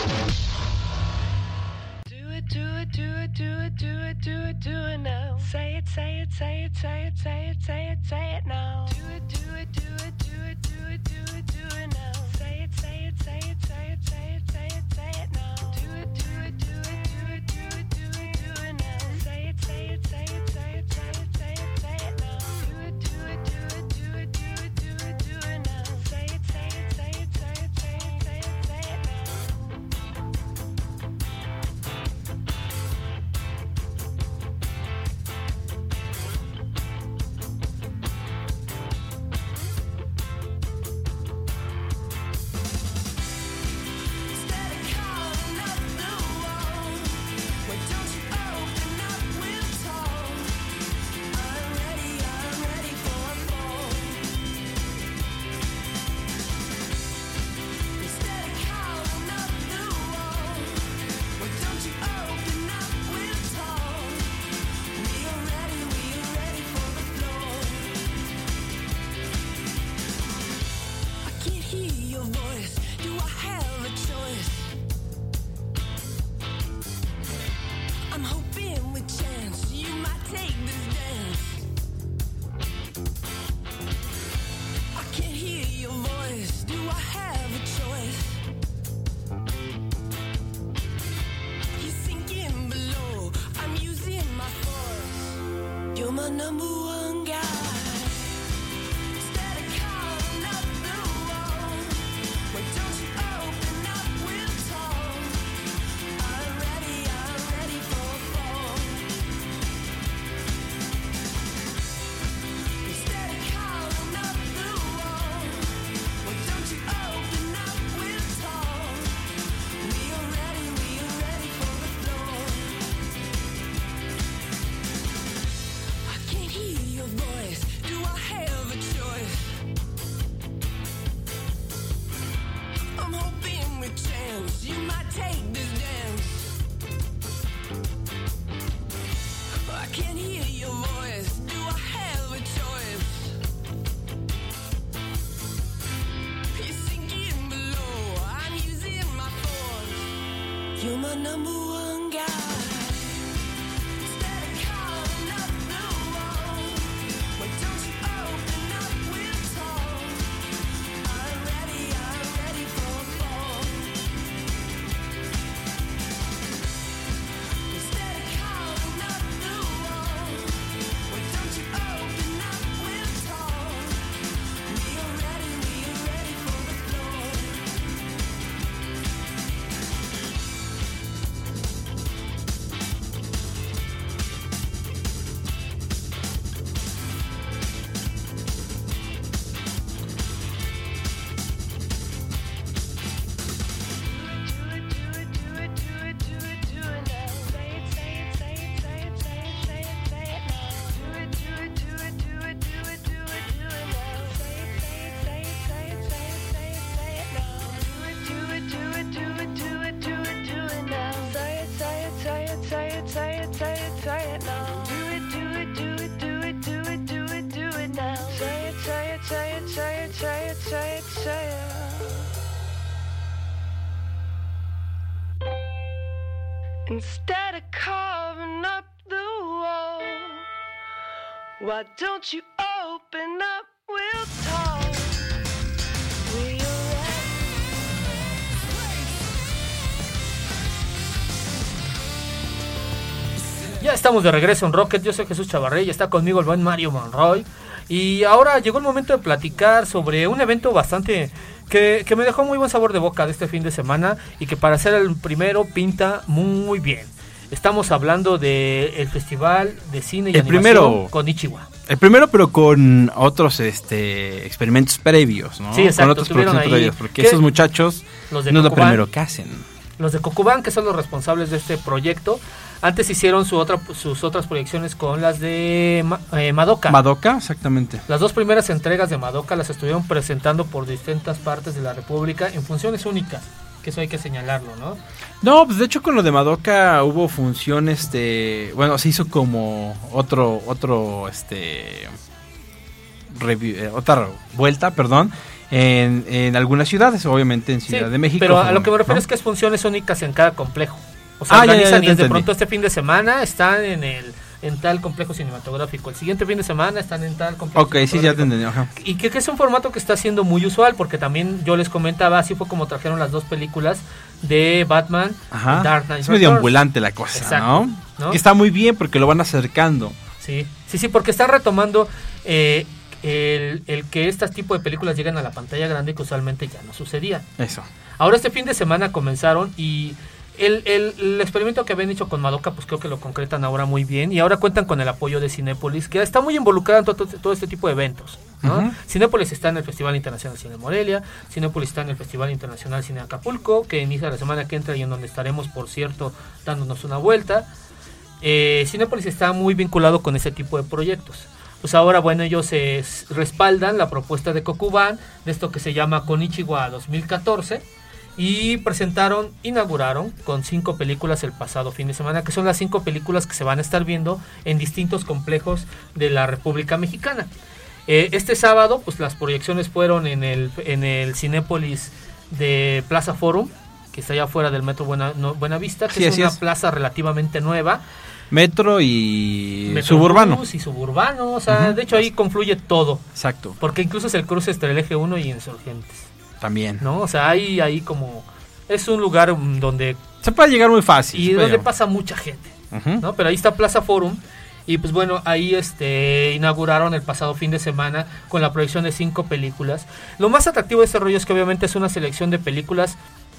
Do it, do it, do it, do it, do it, do it, do it now. Say it, say it, say it, say it, say it, say it, say it now. Do it, do it, do it, do it, do it, do it, do it now. Say it, say it, say it, say it, say it, say it, say it now. Do it, do it, do it, do it, do it, do it, do it now. Say it, say it, say it, say it, say it, say it, say it now. Do it, do it, do it, do it, do it, do it, do it now. Say it, say it, say it, say it, say it, say it, say it now. I'm hoping with chance you might take this dance. I can't hear your voice. Do I have a choice? You're sinking below. I'm using my force. You're my number one guy. Instead of calling up the wall, why don't you open up? We'll talk. I'm ready. I'm ready for a fall. Instead of calling up the wall, why don't you open up? We'll talk. We are ready. We are ready for the floor. Instead of carving up the wall, why don't you open up? We'll talk. We are Ya estamos de regreso en Rocket, yo soy Jesús Chavarrey y está conmigo el buen Mario Monroy. Y ahora llegó el momento de platicar sobre un evento bastante que, que me dejó muy buen sabor de boca de este fin de semana y que para ser el primero pinta muy bien. Estamos hablando del Festival de Cine y el Animación primero, Konichiwa. El primero, pero con otros este experimentos previos, ¿no? Sí, exacto. Con otros productos previos, porque esos muchachos los de no es lo Kokuban, primero que hacen. Los de Kokuban, que son los responsables de este proyecto, antes hicieron su otra, sus otras proyecciones con las de eh, Madoka. Madoka, exactamente. Las dos primeras entregas de Madoka las estuvieron presentando por distintas partes de la República en funciones únicas, que eso hay que señalarlo, ¿no? No, pues de hecho con lo de Madoka hubo función, este, bueno, se hizo como otro, otro, este, review, eh, otra vuelta, perdón, en, en algunas ciudades, obviamente en Ciudad Sí, de México. pero a lo que me refiero, ¿no? Es que es funciones únicas en cada complejo. O sea, Ah, ya, ya, organizan ya, y es de entendí. pronto este fin de semana están en el en tal complejo cinematográfico. El siguiente fin de semana están en tal complejo. Ok, sí, ya te entendí, ajá. Y que, que es un formato que está siendo muy usual, porque también yo les comentaba, así fue como trajeron las dos películas de Batman, Ajá. Dark Knight Es medio Returns. ambulante la cosa, Exacto, ¿no? ¿no? Que está muy bien porque lo van acercando. Sí, sí, sí, porque están retomando eh, el, el que este tipo de películas lleguen a la pantalla grande, que usualmente ya no sucedía. Eso. Ahora este fin de semana comenzaron y el, el, el experimento que habían hecho con Madoka, pues creo que lo concretan ahora muy bien. Y ahora cuentan con el apoyo de Cinépolis, que está muy involucrada en todo, todo este tipo de eventos, ¿no? Uh-huh. Cinépolis está en el Festival Internacional de Cine de Morelia, Cinépolis está en el Festival Internacional de Cine de Acapulco, que inicia la semana que entra y en donde estaremos, por cierto, dándonos una vuelta. Eh, Cinépolis está muy vinculado con ese tipo de proyectos. Pues ahora, bueno, ellos eh, respaldan la propuesta de Kokuban, de esto que se llama Konichiwa dos mil catorce, y presentaron, inauguraron con cinco películas el pasado fin de semana, que son las cinco películas que se van a estar viendo en distintos complejos de la República Mexicana. Eh, este sábado, pues las proyecciones fueron en el, en el Cinépolis de Plaza Forum, que está allá afuera del Metro Buena, no, Buenavista, que Sí, es una es. plaza relativamente nueva. Metro y Metrobús suburbano. y suburbano, o sea, Uh-huh. de hecho ahí confluye todo, Exacto. porque incluso es el cruce entre el eje uno y Insurgentes, También. ¿no? O sea, ahí, ahí como, es un lugar mm, donde, Se puede llegar muy fácil. y se puede donde llegar. pasa mucha gente, Ujú. ¿no? Pero ahí está Plaza Forum, y pues bueno, ahí este inauguraron el pasado fin de semana con la proyección de cinco películas. Lo más atractivo de este rollo es que obviamente es una selección de películas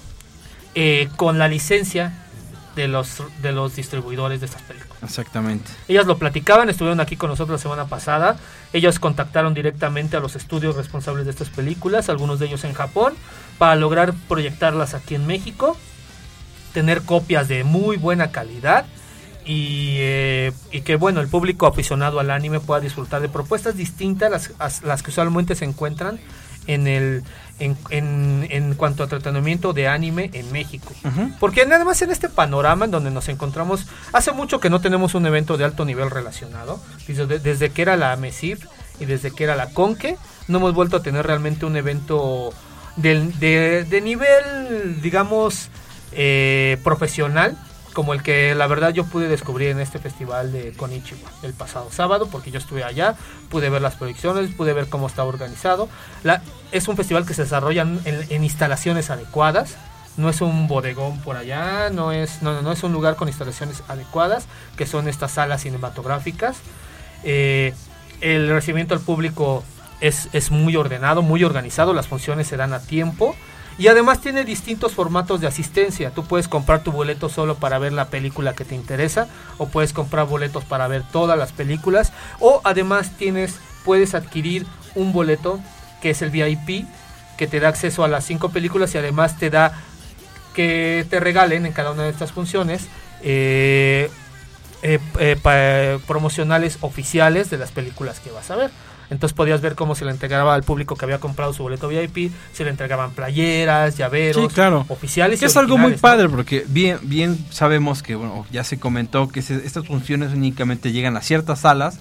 eh, con la licencia de los, de los distribuidores de estas películas. Exactamente. Ellas lo platicaban, estuvieron aquí con nosotros la semana pasada. Ellos contactaron directamente a los estudios responsables de estas películas, algunos de ellos en Japón, para lograr proyectarlas aquí en México, tener copias de muy buena calidad y, eh, y que bueno, el público aficionado al anime pueda disfrutar de propuestas distintas a las, a las que usualmente se encuentran en el en, en, en cuanto a entretenimiento de anime en México. Uh-huh. Porque nada más en este panorama en donde nos encontramos, hace mucho que no tenemos un evento de alto nivel relacionado, desde, desde que era la MESIF y desde que era la CONCE, no hemos vuelto a tener realmente un evento de, de, de nivel, digamos, eh, profesional, como el que la verdad yo pude descubrir en este festival de Konichiwa el pasado sábado, porque yo estuve allá, pude ver las proyecciones, pude ver cómo estaba organizado. La, es un festival que se desarrolla en, en instalaciones adecuadas, no es un bodegón por allá, no es, no, no, no es un lugar con instalaciones adecuadas, que son estas salas cinematográficas. Eh, el recibimiento al público es, es muy ordenado, muy organizado, las funciones se dan a tiempo. Y además tiene distintos formatos de asistencia. Tú puedes comprar tu boleto solo para ver la película que te interesa, o puedes comprar boletos para ver todas las películas, o además tienes puedes adquirir un boleto que es el V I P, que te da acceso a las cinco películas y además te da que te regalen en cada una de estas funciones eh, eh, eh, pa, promocionales oficiales de las películas que vas a ver. Entonces podías ver cómo se le entregaba al público que había comprado su boleto V I P, se le entregaban playeras, llaveros, sí, claro, oficiales. Que es algo muy padre, ¿no? Porque bien bien sabemos que, bueno, ya se comentó que se, estas funciones únicamente llegan a ciertas salas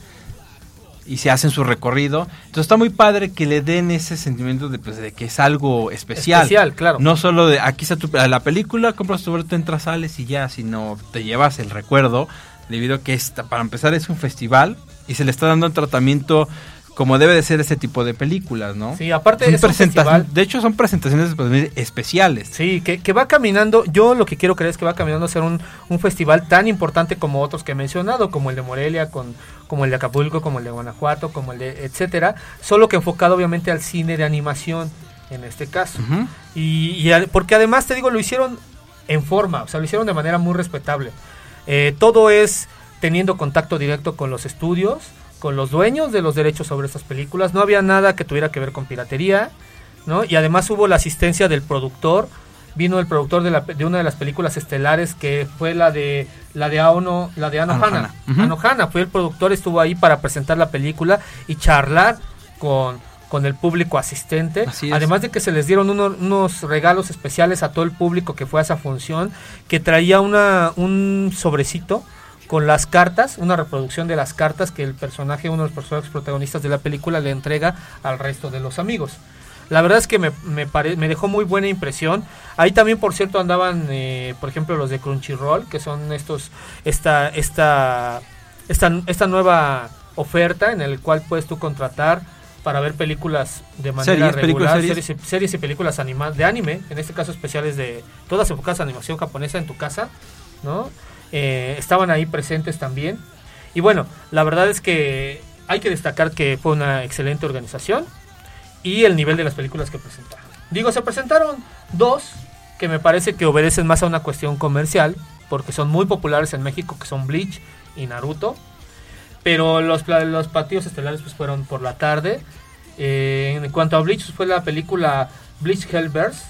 y se hacen su recorrido. Entonces está muy padre que le den ese sentimiento de, pues, de que es algo especial. Especial, claro. No solo de aquí está tu, la película, compras tu boleto, entras, sales y ya, sino te llevas el recuerdo, debido a que esta, para empezar es un festival y se le está dando un tratamiento como debe de ser ese tipo de películas, ¿no? Sí, aparte son es un festival. De hecho, son presentaciones especiales. Sí, que, que va caminando, yo lo que quiero creer es que va caminando a ser un, un festival tan importante como otros que he mencionado, como el de Morelia, con, como el de Acapulco, como el de Guanajuato, como el de etcétera, solo que enfocado obviamente al cine de animación, en este caso. Uh-huh. Y, y porque además, te digo, lo hicieron en forma, o sea, lo hicieron de manera muy respetable. Eh, todo es teniendo contacto directo con los estudios, con los dueños de los derechos sobre estas películas. No había nada que tuviera que ver con piratería, ¿no? Y además hubo la asistencia del productor. Vino el productor de, la, de una de las películas estelares, que fue la de la de Aono, la de Anohana. Uh-huh. Anohana fue el productor, estuvo ahí para presentar la película y charlar con, con el público asistente. Además de que se les dieron uno, unos regalos especiales a todo el público que fue a esa función, que traía una un sobrecito con las cartas, una reproducción de las cartas que el personaje, uno de los personajes protagonistas de la película, le entrega al resto de los amigos. La verdad es que me, me, pare, me dejó muy buena impresión. Ahí también, por cierto, andaban, eh, por ejemplo, los de Crunchyroll, que son estos, esta, esta, esta, esta nueva oferta en el cual puedes tú contratar para ver películas de manera series, regular, series. Series, series y películas anima, de anime, en este caso especiales de todas enfocadas a animación japonesa en tu casa, ¿no? Eh, estaban ahí presentes también. Y bueno, la verdad es que hay que destacar que fue una excelente organización y el nivel de las películas que presentaron. Digo, se presentaron dos que me parece que obedecen más a una cuestión comercial, porque son muy populares en México, que son Bleach y Naruto. Pero los, los partidos estelares pues fueron por la tarde. Eh, en cuanto a Bleach, fue la película Bleach Hellverse,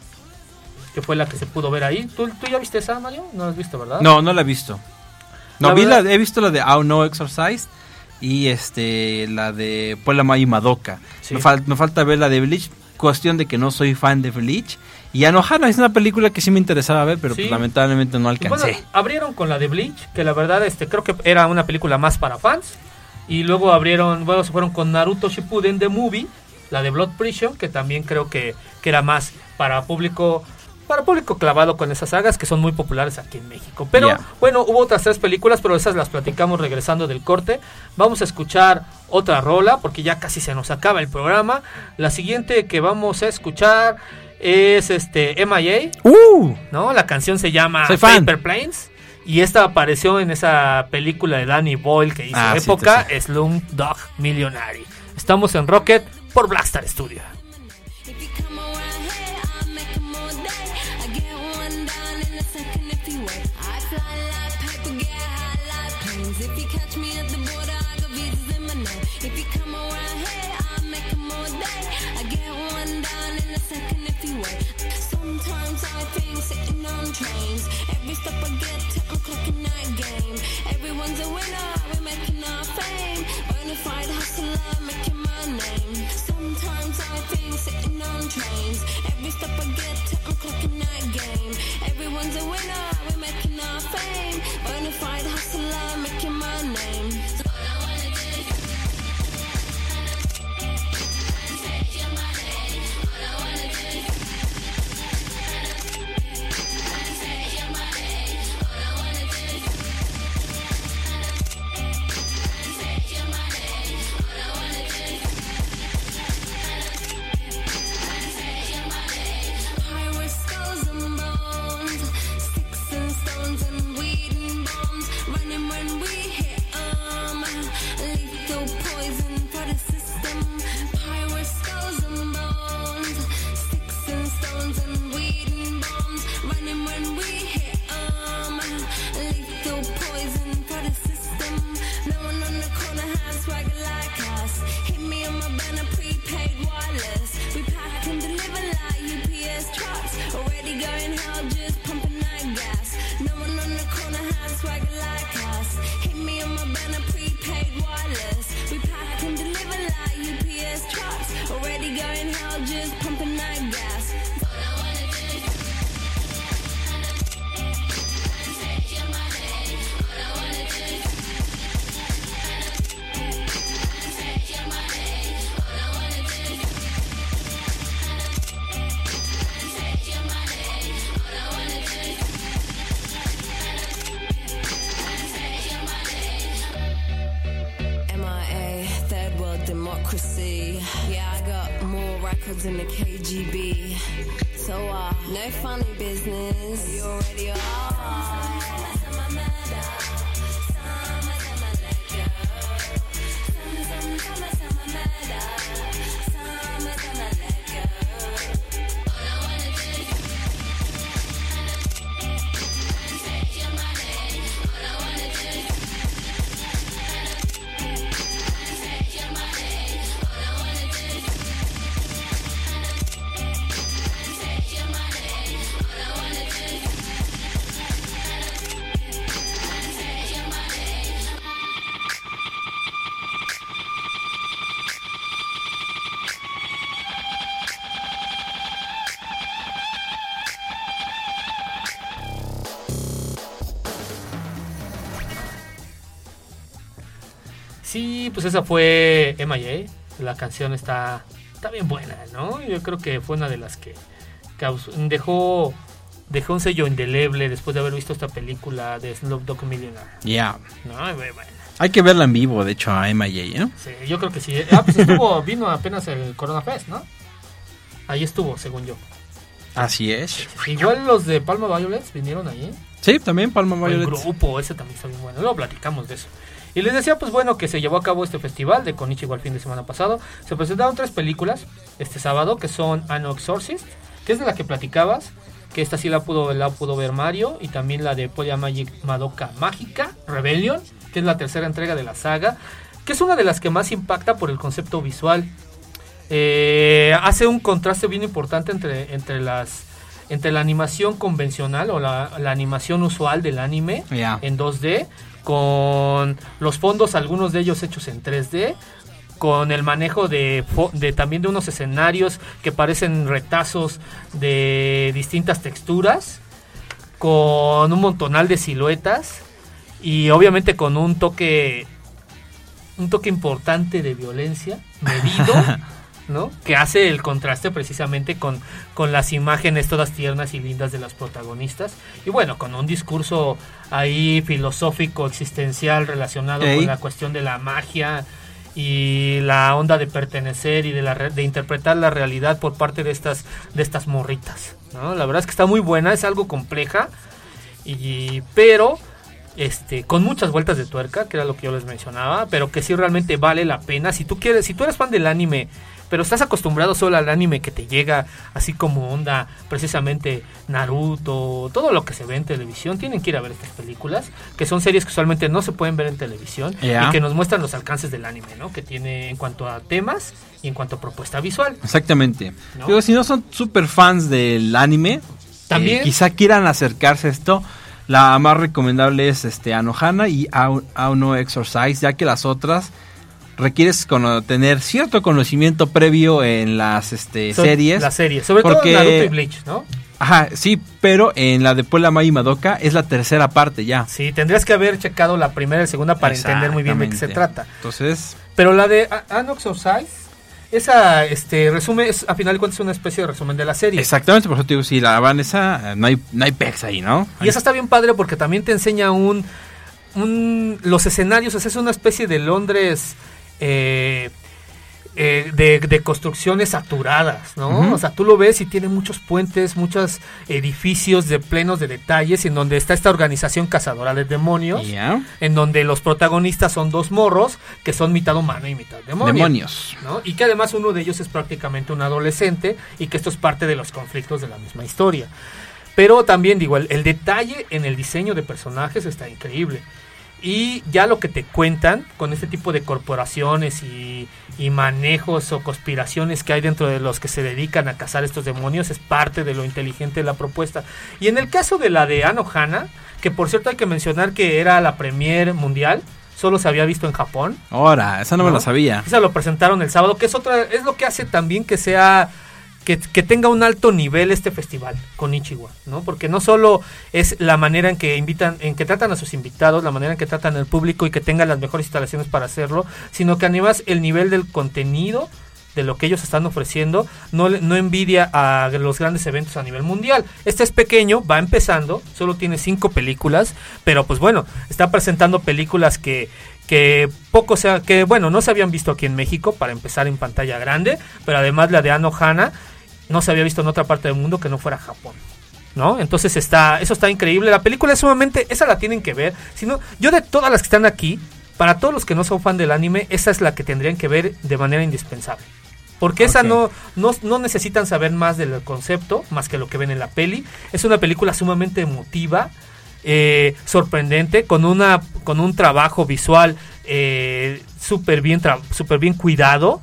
que fue la que se pudo ver ahí. ¿Tú, ¿Tú ya viste esa, Mario? No la has visto, ¿verdad? No, no la he visto. No, la vi verdad... la, he visto la de Ao no Exorcise y este la de Puella Mai Madoka. Sí. Me, fal, me falta ver la de Bleach, cuestión de que no soy fan de Bleach. Y Anohana es una película que sí me interesaba ver, pero sí, pues, lamentablemente no alcancé. Bueno, abrieron con la de Bleach, que la verdad este creo que era una película más para fans. Y luego abrieron, bueno, se fueron con Naruto Shippuden The Movie, la de Blood Prison, que también creo que, que era más para público... para público clavado con esas sagas que son muy populares aquí en México. Pero yeah. bueno, hubo otras tres películas, pero esas las platicamos regresando del corte. Vamos a escuchar otra rola porque ya casi se nos acaba el programa. La siguiente que vamos a escuchar es este M I A, uh, ¿no? La canción se llama Paper Planes y esta apareció en esa película de Danny Boyle que hizo ah, época, sí, Slumdog Millionaire. Estamos en Rocket por Blackstar Studio. Bonafide hustler, making my name. Sometimes I think game. Everyone's a winner, we're making our fame. Bonafide hustler, making my name. All I wanna do is take your money. All I wanna do is take your money. All I wanna do is take your money. All I wanna do is take your money. Pirate skulls and bones, sticks and stones and weed and bombs. Running when we hit 'em. Lethal poison for the system. Pirate skulls and bones, sticks and stones and weed and bombs. Running when we hit 'em. Lethal poison for the system. No one on the corner has swagger like us. Hit me on my banner, prepaid wireless. We pack and deliver like U P S trucks. Already going hell, just pumping that gas. No one on the corner has swagger like us. Hit me on my banner, prepaid wireless. We pack and deliver like U P S trucks. Already going hell, just pumping that gas. All I wanna do is take your money. All I wanna do is take your money. All I wanna do is take your money. All I wanna do is take your money. M I A, third world democracy. Yeah, I got more records than the K G B. So, uh, no funny business. You already are. Sí, pues esa fue M I A. La canción está, está bien buena, ¿no? Yo creo que fue una de las que causó, dejó, dejó un sello indeleble después de haber visto esta película de Slumdog Millionaire. Ya. Yeah. No, bueno. Hay que verla en vivo, de hecho, a M I A, ¿no? Sí, yo creo que sí. Ah, pues estuvo, vino apenas el Corona Fest, ¿no? Ahí estuvo, según yo. Así es. Igual los de Palma Violets vinieron ahí. Sí, también Palma Violets. El grupo, ese también está bien bueno. Luego platicamos de eso. Y les decía, pues bueno, que se llevó a cabo este festival de Konichiwa el fin de semana pasado. Se presentaron tres películas este sábado, que son Anno Exorcist, que es de la que platicabas, que esta sí la pudo, la pudo ver Mario, y también la de Poya Magic Madoka Mágica Rebellion, que es la tercera entrega de la saga, que es una de las que más impacta por el concepto visual. Eh, hace un contraste bien importante entre, entre las entre la animación convencional o la, la animación usual del anime, yeah, en dos D, con los fondos, algunos de ellos hechos en tres D, con el manejo de, de también de unos escenarios que parecen retazos de distintas texturas, con un montonal de siluetas y obviamente con un toque un toque importante de violencia medido, ¿no? Que hace el contraste precisamente con, con las imágenes todas tiernas y lindas de las protagonistas, y bueno, con un discurso ahí filosófico, existencial, relacionado Ey. con la cuestión de la magia y la onda de pertenecer y de la de interpretar la realidad por parte de estas de estas morritas, ¿no? La verdad es que está muy buena, es algo compleja, y pero este con muchas vueltas de tuerca, que era lo que yo les mencionaba, pero que sí realmente vale la pena. Si tú quieres, si tú eres fan del anime, pero estás acostumbrado solo al anime que te llega así como onda precisamente Naruto, todo lo que se ve en televisión, tienen que ir a ver estas películas, que son series que usualmente no se pueden ver en televisión, yeah, y que nos muestran los alcances del anime, ¿no? Que tiene en cuanto a temas y en cuanto a propuesta visual. Exactamente. ¿No? Pero si no son super fans del anime, también eh, quizá quieran acercarse a esto. La más recomendable es este Anohana y Anno Exorcist, ya que las otras requieres cono- tener cierto conocimiento previo en las este, so, series. Las series, sobre porque, todo Naruto y Bleach, ¿no? Ajá, sí, pero en la de Puella Magi Madoka es la tercera parte ya. Sí, tendrías que haber checado la primera y segunda para entender muy bien de qué se trata. Entonces... Pero la de Unoxorcise, esa este resumen, es, a final de cuentas es una especie de resumen de la serie. Exactamente, por eso te digo, si la van esa, no hay, no hay pex ahí, ¿no? Y esa está bien padre porque también te enseña un... un los escenarios, o sea, es una especie de Londres... Eh, Eh, de, de construcciones saturadas, ¿no? Uh-huh. O sea, tú lo ves y tiene muchos puentes, muchos edificios de plenos de detalles, en donde está esta organización cazadora de demonios, yeah. en donde los protagonistas son dos morros que son mitad humano y mitad demonio, demonios, ¿no? Y que además uno de ellos es prácticamente un adolescente y que esto es parte de los conflictos de la misma historia. Pero también digo, el, el detalle en el diseño de personajes está increíble. Y ya lo que te cuentan con este tipo de corporaciones y, y manejos o conspiraciones que hay dentro de los que se dedican a cazar estos demonios es parte de lo inteligente de la propuesta. Y en el caso de la de Anohana, que por cierto hay que mencionar que era la premier mundial, solo se había visto en Japón. Ahora, esa no, no me la sabía. Esa lo presentaron el sábado, que es otra, es lo que hace también que sea... Que, que tenga un alto nivel este festival Konichiwa, ¿no? Porque no solo es la manera en que invitan, en que tratan a sus invitados, la manera en que tratan al público y que tengan las mejores instalaciones para hacerlo, sino que además el nivel del contenido de lo que ellos están ofreciendo no, no envidia a los grandes eventos a nivel mundial. Este es pequeño, va empezando, solo tiene cinco películas, pero pues bueno, está presentando películas que que poco sea, que bueno, no se habían visto aquí en México para empezar en pantalla grande, pero además la de Anohana no se había visto en otra parte del mundo que no fuera Japón, ¿no? Entonces está, eso está increíble. La película es sumamente, esa la tienen que ver. Si no, yo de todas las que están aquí, para todos los que no son fan del anime, esa es la que tendrían que ver de manera indispensable. Porque okay. esa no, no, no necesitan saber más del concepto, más que lo que ven en la peli. Es una película sumamente emotiva, eh, sorprendente, con una, con un trabajo visual eh, súper bien, tra- súper bien cuidado.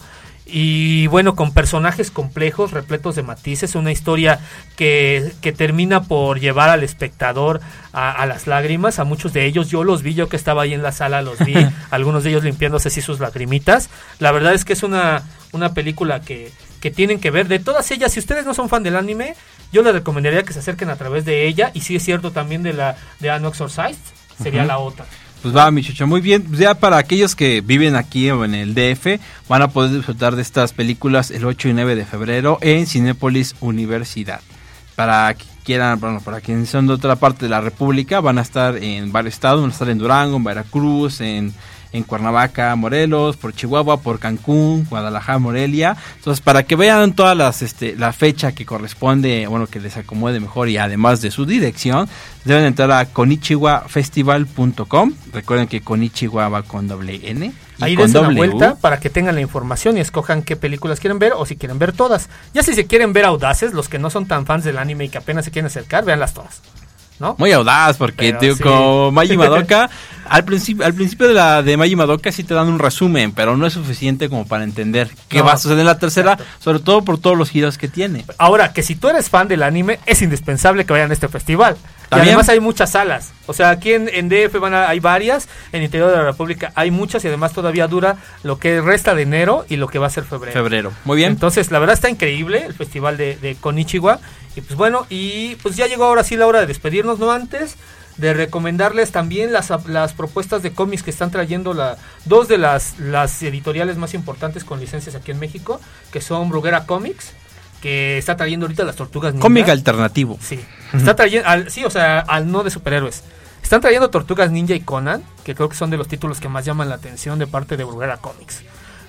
Y bueno, con personajes complejos, repletos de matices, una historia que, que termina por llevar al espectador a, a las lágrimas, a muchos de ellos, yo los vi, yo que estaba ahí en la sala los vi, algunos de ellos limpiándose así sus lagrimitas. La verdad es que es una, una película que, que tienen que ver. De todas ellas, si ustedes no son fan del anime, yo les recomendaría que se acerquen a través de ella, y sí es cierto también de la de Unoxorcized, sería uh-huh. la otra. Pues va, mi chucha, muy bien. Ya para aquellos que viven aquí o en el D F, van a poder disfrutar de estas películas el ocho y nueve de febrero en Cinépolis Universidad. Para que quieran, bueno, para quienes son de otra parte de la República, van a estar en varios estados, van a estar en Durango, en Veracruz, en, en Cuernavaca, Morelos, por Chihuahua, por Cancún, Guadalajara, Morelia. Entonces, para que vean todas las, este, la fecha que corresponde, bueno, que les acomode mejor y además de su dirección, deben entrar a konichiwa festival punto com. Recuerden que Konichiwa va con doble N. Ahí dense una vuelta U. para que tengan la información y escojan qué películas quieren ver o si quieren ver todas. Ya si se quieren ver audaces, los que no son tan fans del anime y que apenas se quieren acercar, véanlas todas, ¿no? Muy audaz, porque tío, sí. Como Magi Madoka, al principio, al principio de la de Magi Madoka sí te dan un resumen, pero no es suficiente como para entender qué no, va a suceder en la tercera, exacto. Sobre todo por todos los giros que tiene. Ahora, que si tú eres fan del anime, es indispensable que vayan a este festival. Y además hay muchas salas, o sea, aquí en, en D F van a, hay varias, en el interior de la República hay muchas y además todavía dura lo que resta de enero y lo que va a ser febrero. Febrero, muy bien. Entonces, la verdad está increíble el festival de, de Konichiwa. Y pues bueno, y pues ya llegó ahora sí la hora de despedirnos, no antes de recomendarles también las, las propuestas de cómics que están trayendo la, dos de las, las editoriales más importantes con licencias aquí en México, que son Bruguera Comics, que está trayendo ahorita las Tortugas Ninja. Cómic alternativo. Sí, está trayendo, al, sí, o sea, al no de superhéroes. Están trayendo Tortugas Ninja y Conan, que creo que son de los títulos que más llaman la atención de parte de Bruguera Comics.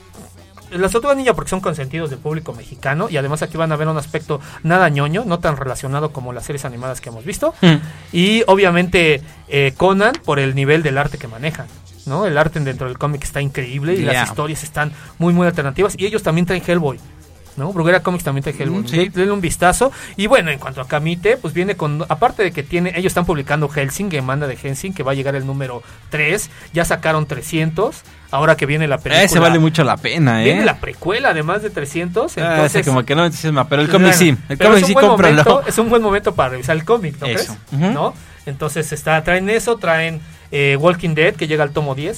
Las Tortugas Ninja porque son consentidos del público mexicano y además aquí van a ver un aspecto nada ñoño, no tan relacionado como las series animadas que hemos visto. Mm. Y obviamente eh, Conan por el nivel del arte que manejan, ¿no? El arte dentro del cómic está increíble y yeah. las historias están muy muy alternativas y ellos también traen Hellboy, ¿no? Bruguera Comics también trae Hellboy. Mm, sí. Denle un vistazo. Y bueno, en cuanto a Kamite, pues viene con, aparte de que tiene, ellos están publicando Hellsing, Gemanda de Hellsing, que va a llegar el número tres, ya sacaron trescientos, ahora que viene la película. Ese vale mucho la pena, ¿eh? Viene la precuela, además de trescientos. Ah, entonces, como que no me entusiasma, pero el cómic sí. El cómic sí, cómpralo. Momento, es un buen momento para revisar el cómic, ¿no eso. crees? Uh-huh. ¿No? Entonces está, traen eso, traen eh, Walking Dead, que llega al tomo diez.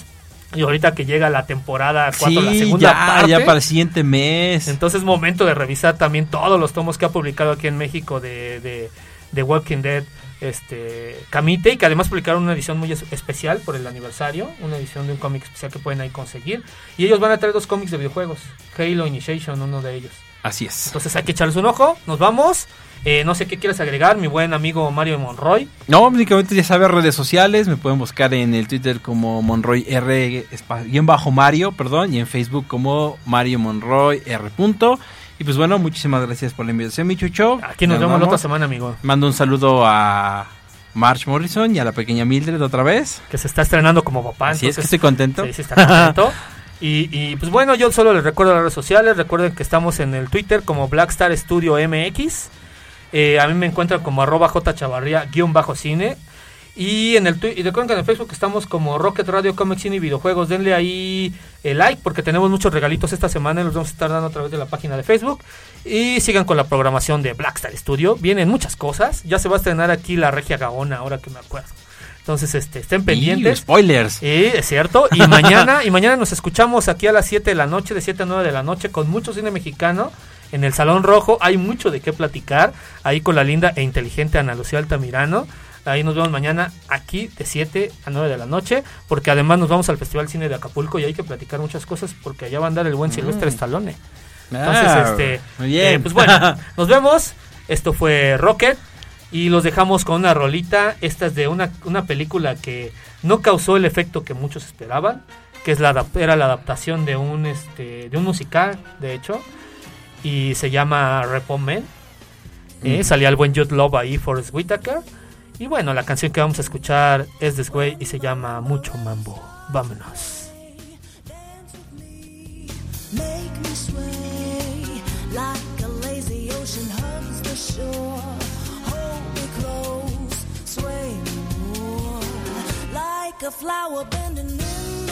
Y ahorita que llega la temporada cuatro, Sí, la segunda ya, parte, ya para el siguiente mes. entonces es momento de revisar también todos los tomos que ha publicado aquí en México de, de, de Walking Dead, este Camite, y que además publicaron una edición muy es- especial por el aniversario, una edición de un cómic especial que pueden ahí conseguir. Y ellos van a traer dos cómics de videojuegos, Halo Initiation, uno de ellos. Así es. Entonces hay que echarles un ojo, nos vamos. Eh, no sé qué quieres agregar, mi buen amigo Mario Monroy. No, únicamente ya sabes, redes sociales, me pueden buscar en el Twitter como Monroy R, guión bajo Mario, perdón, y en Facebook como Mario Monroy R. Punto. Y pues bueno, muchísimas gracias por la invitación, mi Chucho. Aquí nos Ya vemos la vamos. otra semana, amigo. Mando un saludo a March Morrison y a la pequeña Mildred otra vez. Que se está estrenando como papá. Así es que entonces, estoy contento. Sí, sí, está contento. y, y pues bueno, yo solo les recuerdo las redes sociales. Recuerden que estamos en el Twitter como Blackstar Studio M X. Eh, a mí me encuentran como arroba jchavarría guión bajo cine. Y en el twi- y recuerden que en el Facebook estamos como Rocket Radio, Comic Cine y Videojuegos. Denle ahí el like porque tenemos muchos regalitos esta semana y los vamos a estar dando a través de la página de Facebook. Y sigan con la programación de Blackstar Studio. Vienen muchas cosas. Ya se va a estrenar aquí la Regia Gaona, ahora que me acuerdo. Entonces, este, estén pendientes. Y spoilers. Sí, es cierto. Y mañana, y mañana nos escuchamos aquí a las siete de la noche, de siete a nueve de la noche, con mucho cine mexicano en el Salón Rojo. Hay mucho de qué platicar, ahí con la linda e inteligente Ana Lucía Altamirano. Ahí nos vemos mañana aquí de siete a nueve de la noche, porque además nos vamos al Festival Cine de Acapulco y hay que platicar muchas cosas, porque allá va a andar el buen Silvestre Mm. Stallone. Entonces, Ah, este, muy bien. eh, pues bueno, nos vemos. Esto fue Rocket. Y los dejamos con una rolita. Esta es de una, una película que no causó el efecto que muchos esperaban, que es la adap- era la adaptación de un este de un musical, de hecho, y se llama Repo Man. Eh, Mm. Salía el buen Jude Law ahí, Forrest Whitaker. Y bueno, la canción que vamos a escuchar es This Way y se llama Mucho Mambo. Vámonos. Make me sway like a lazy ocean hugs the shore. Hold me close, sway me more like a flower bending in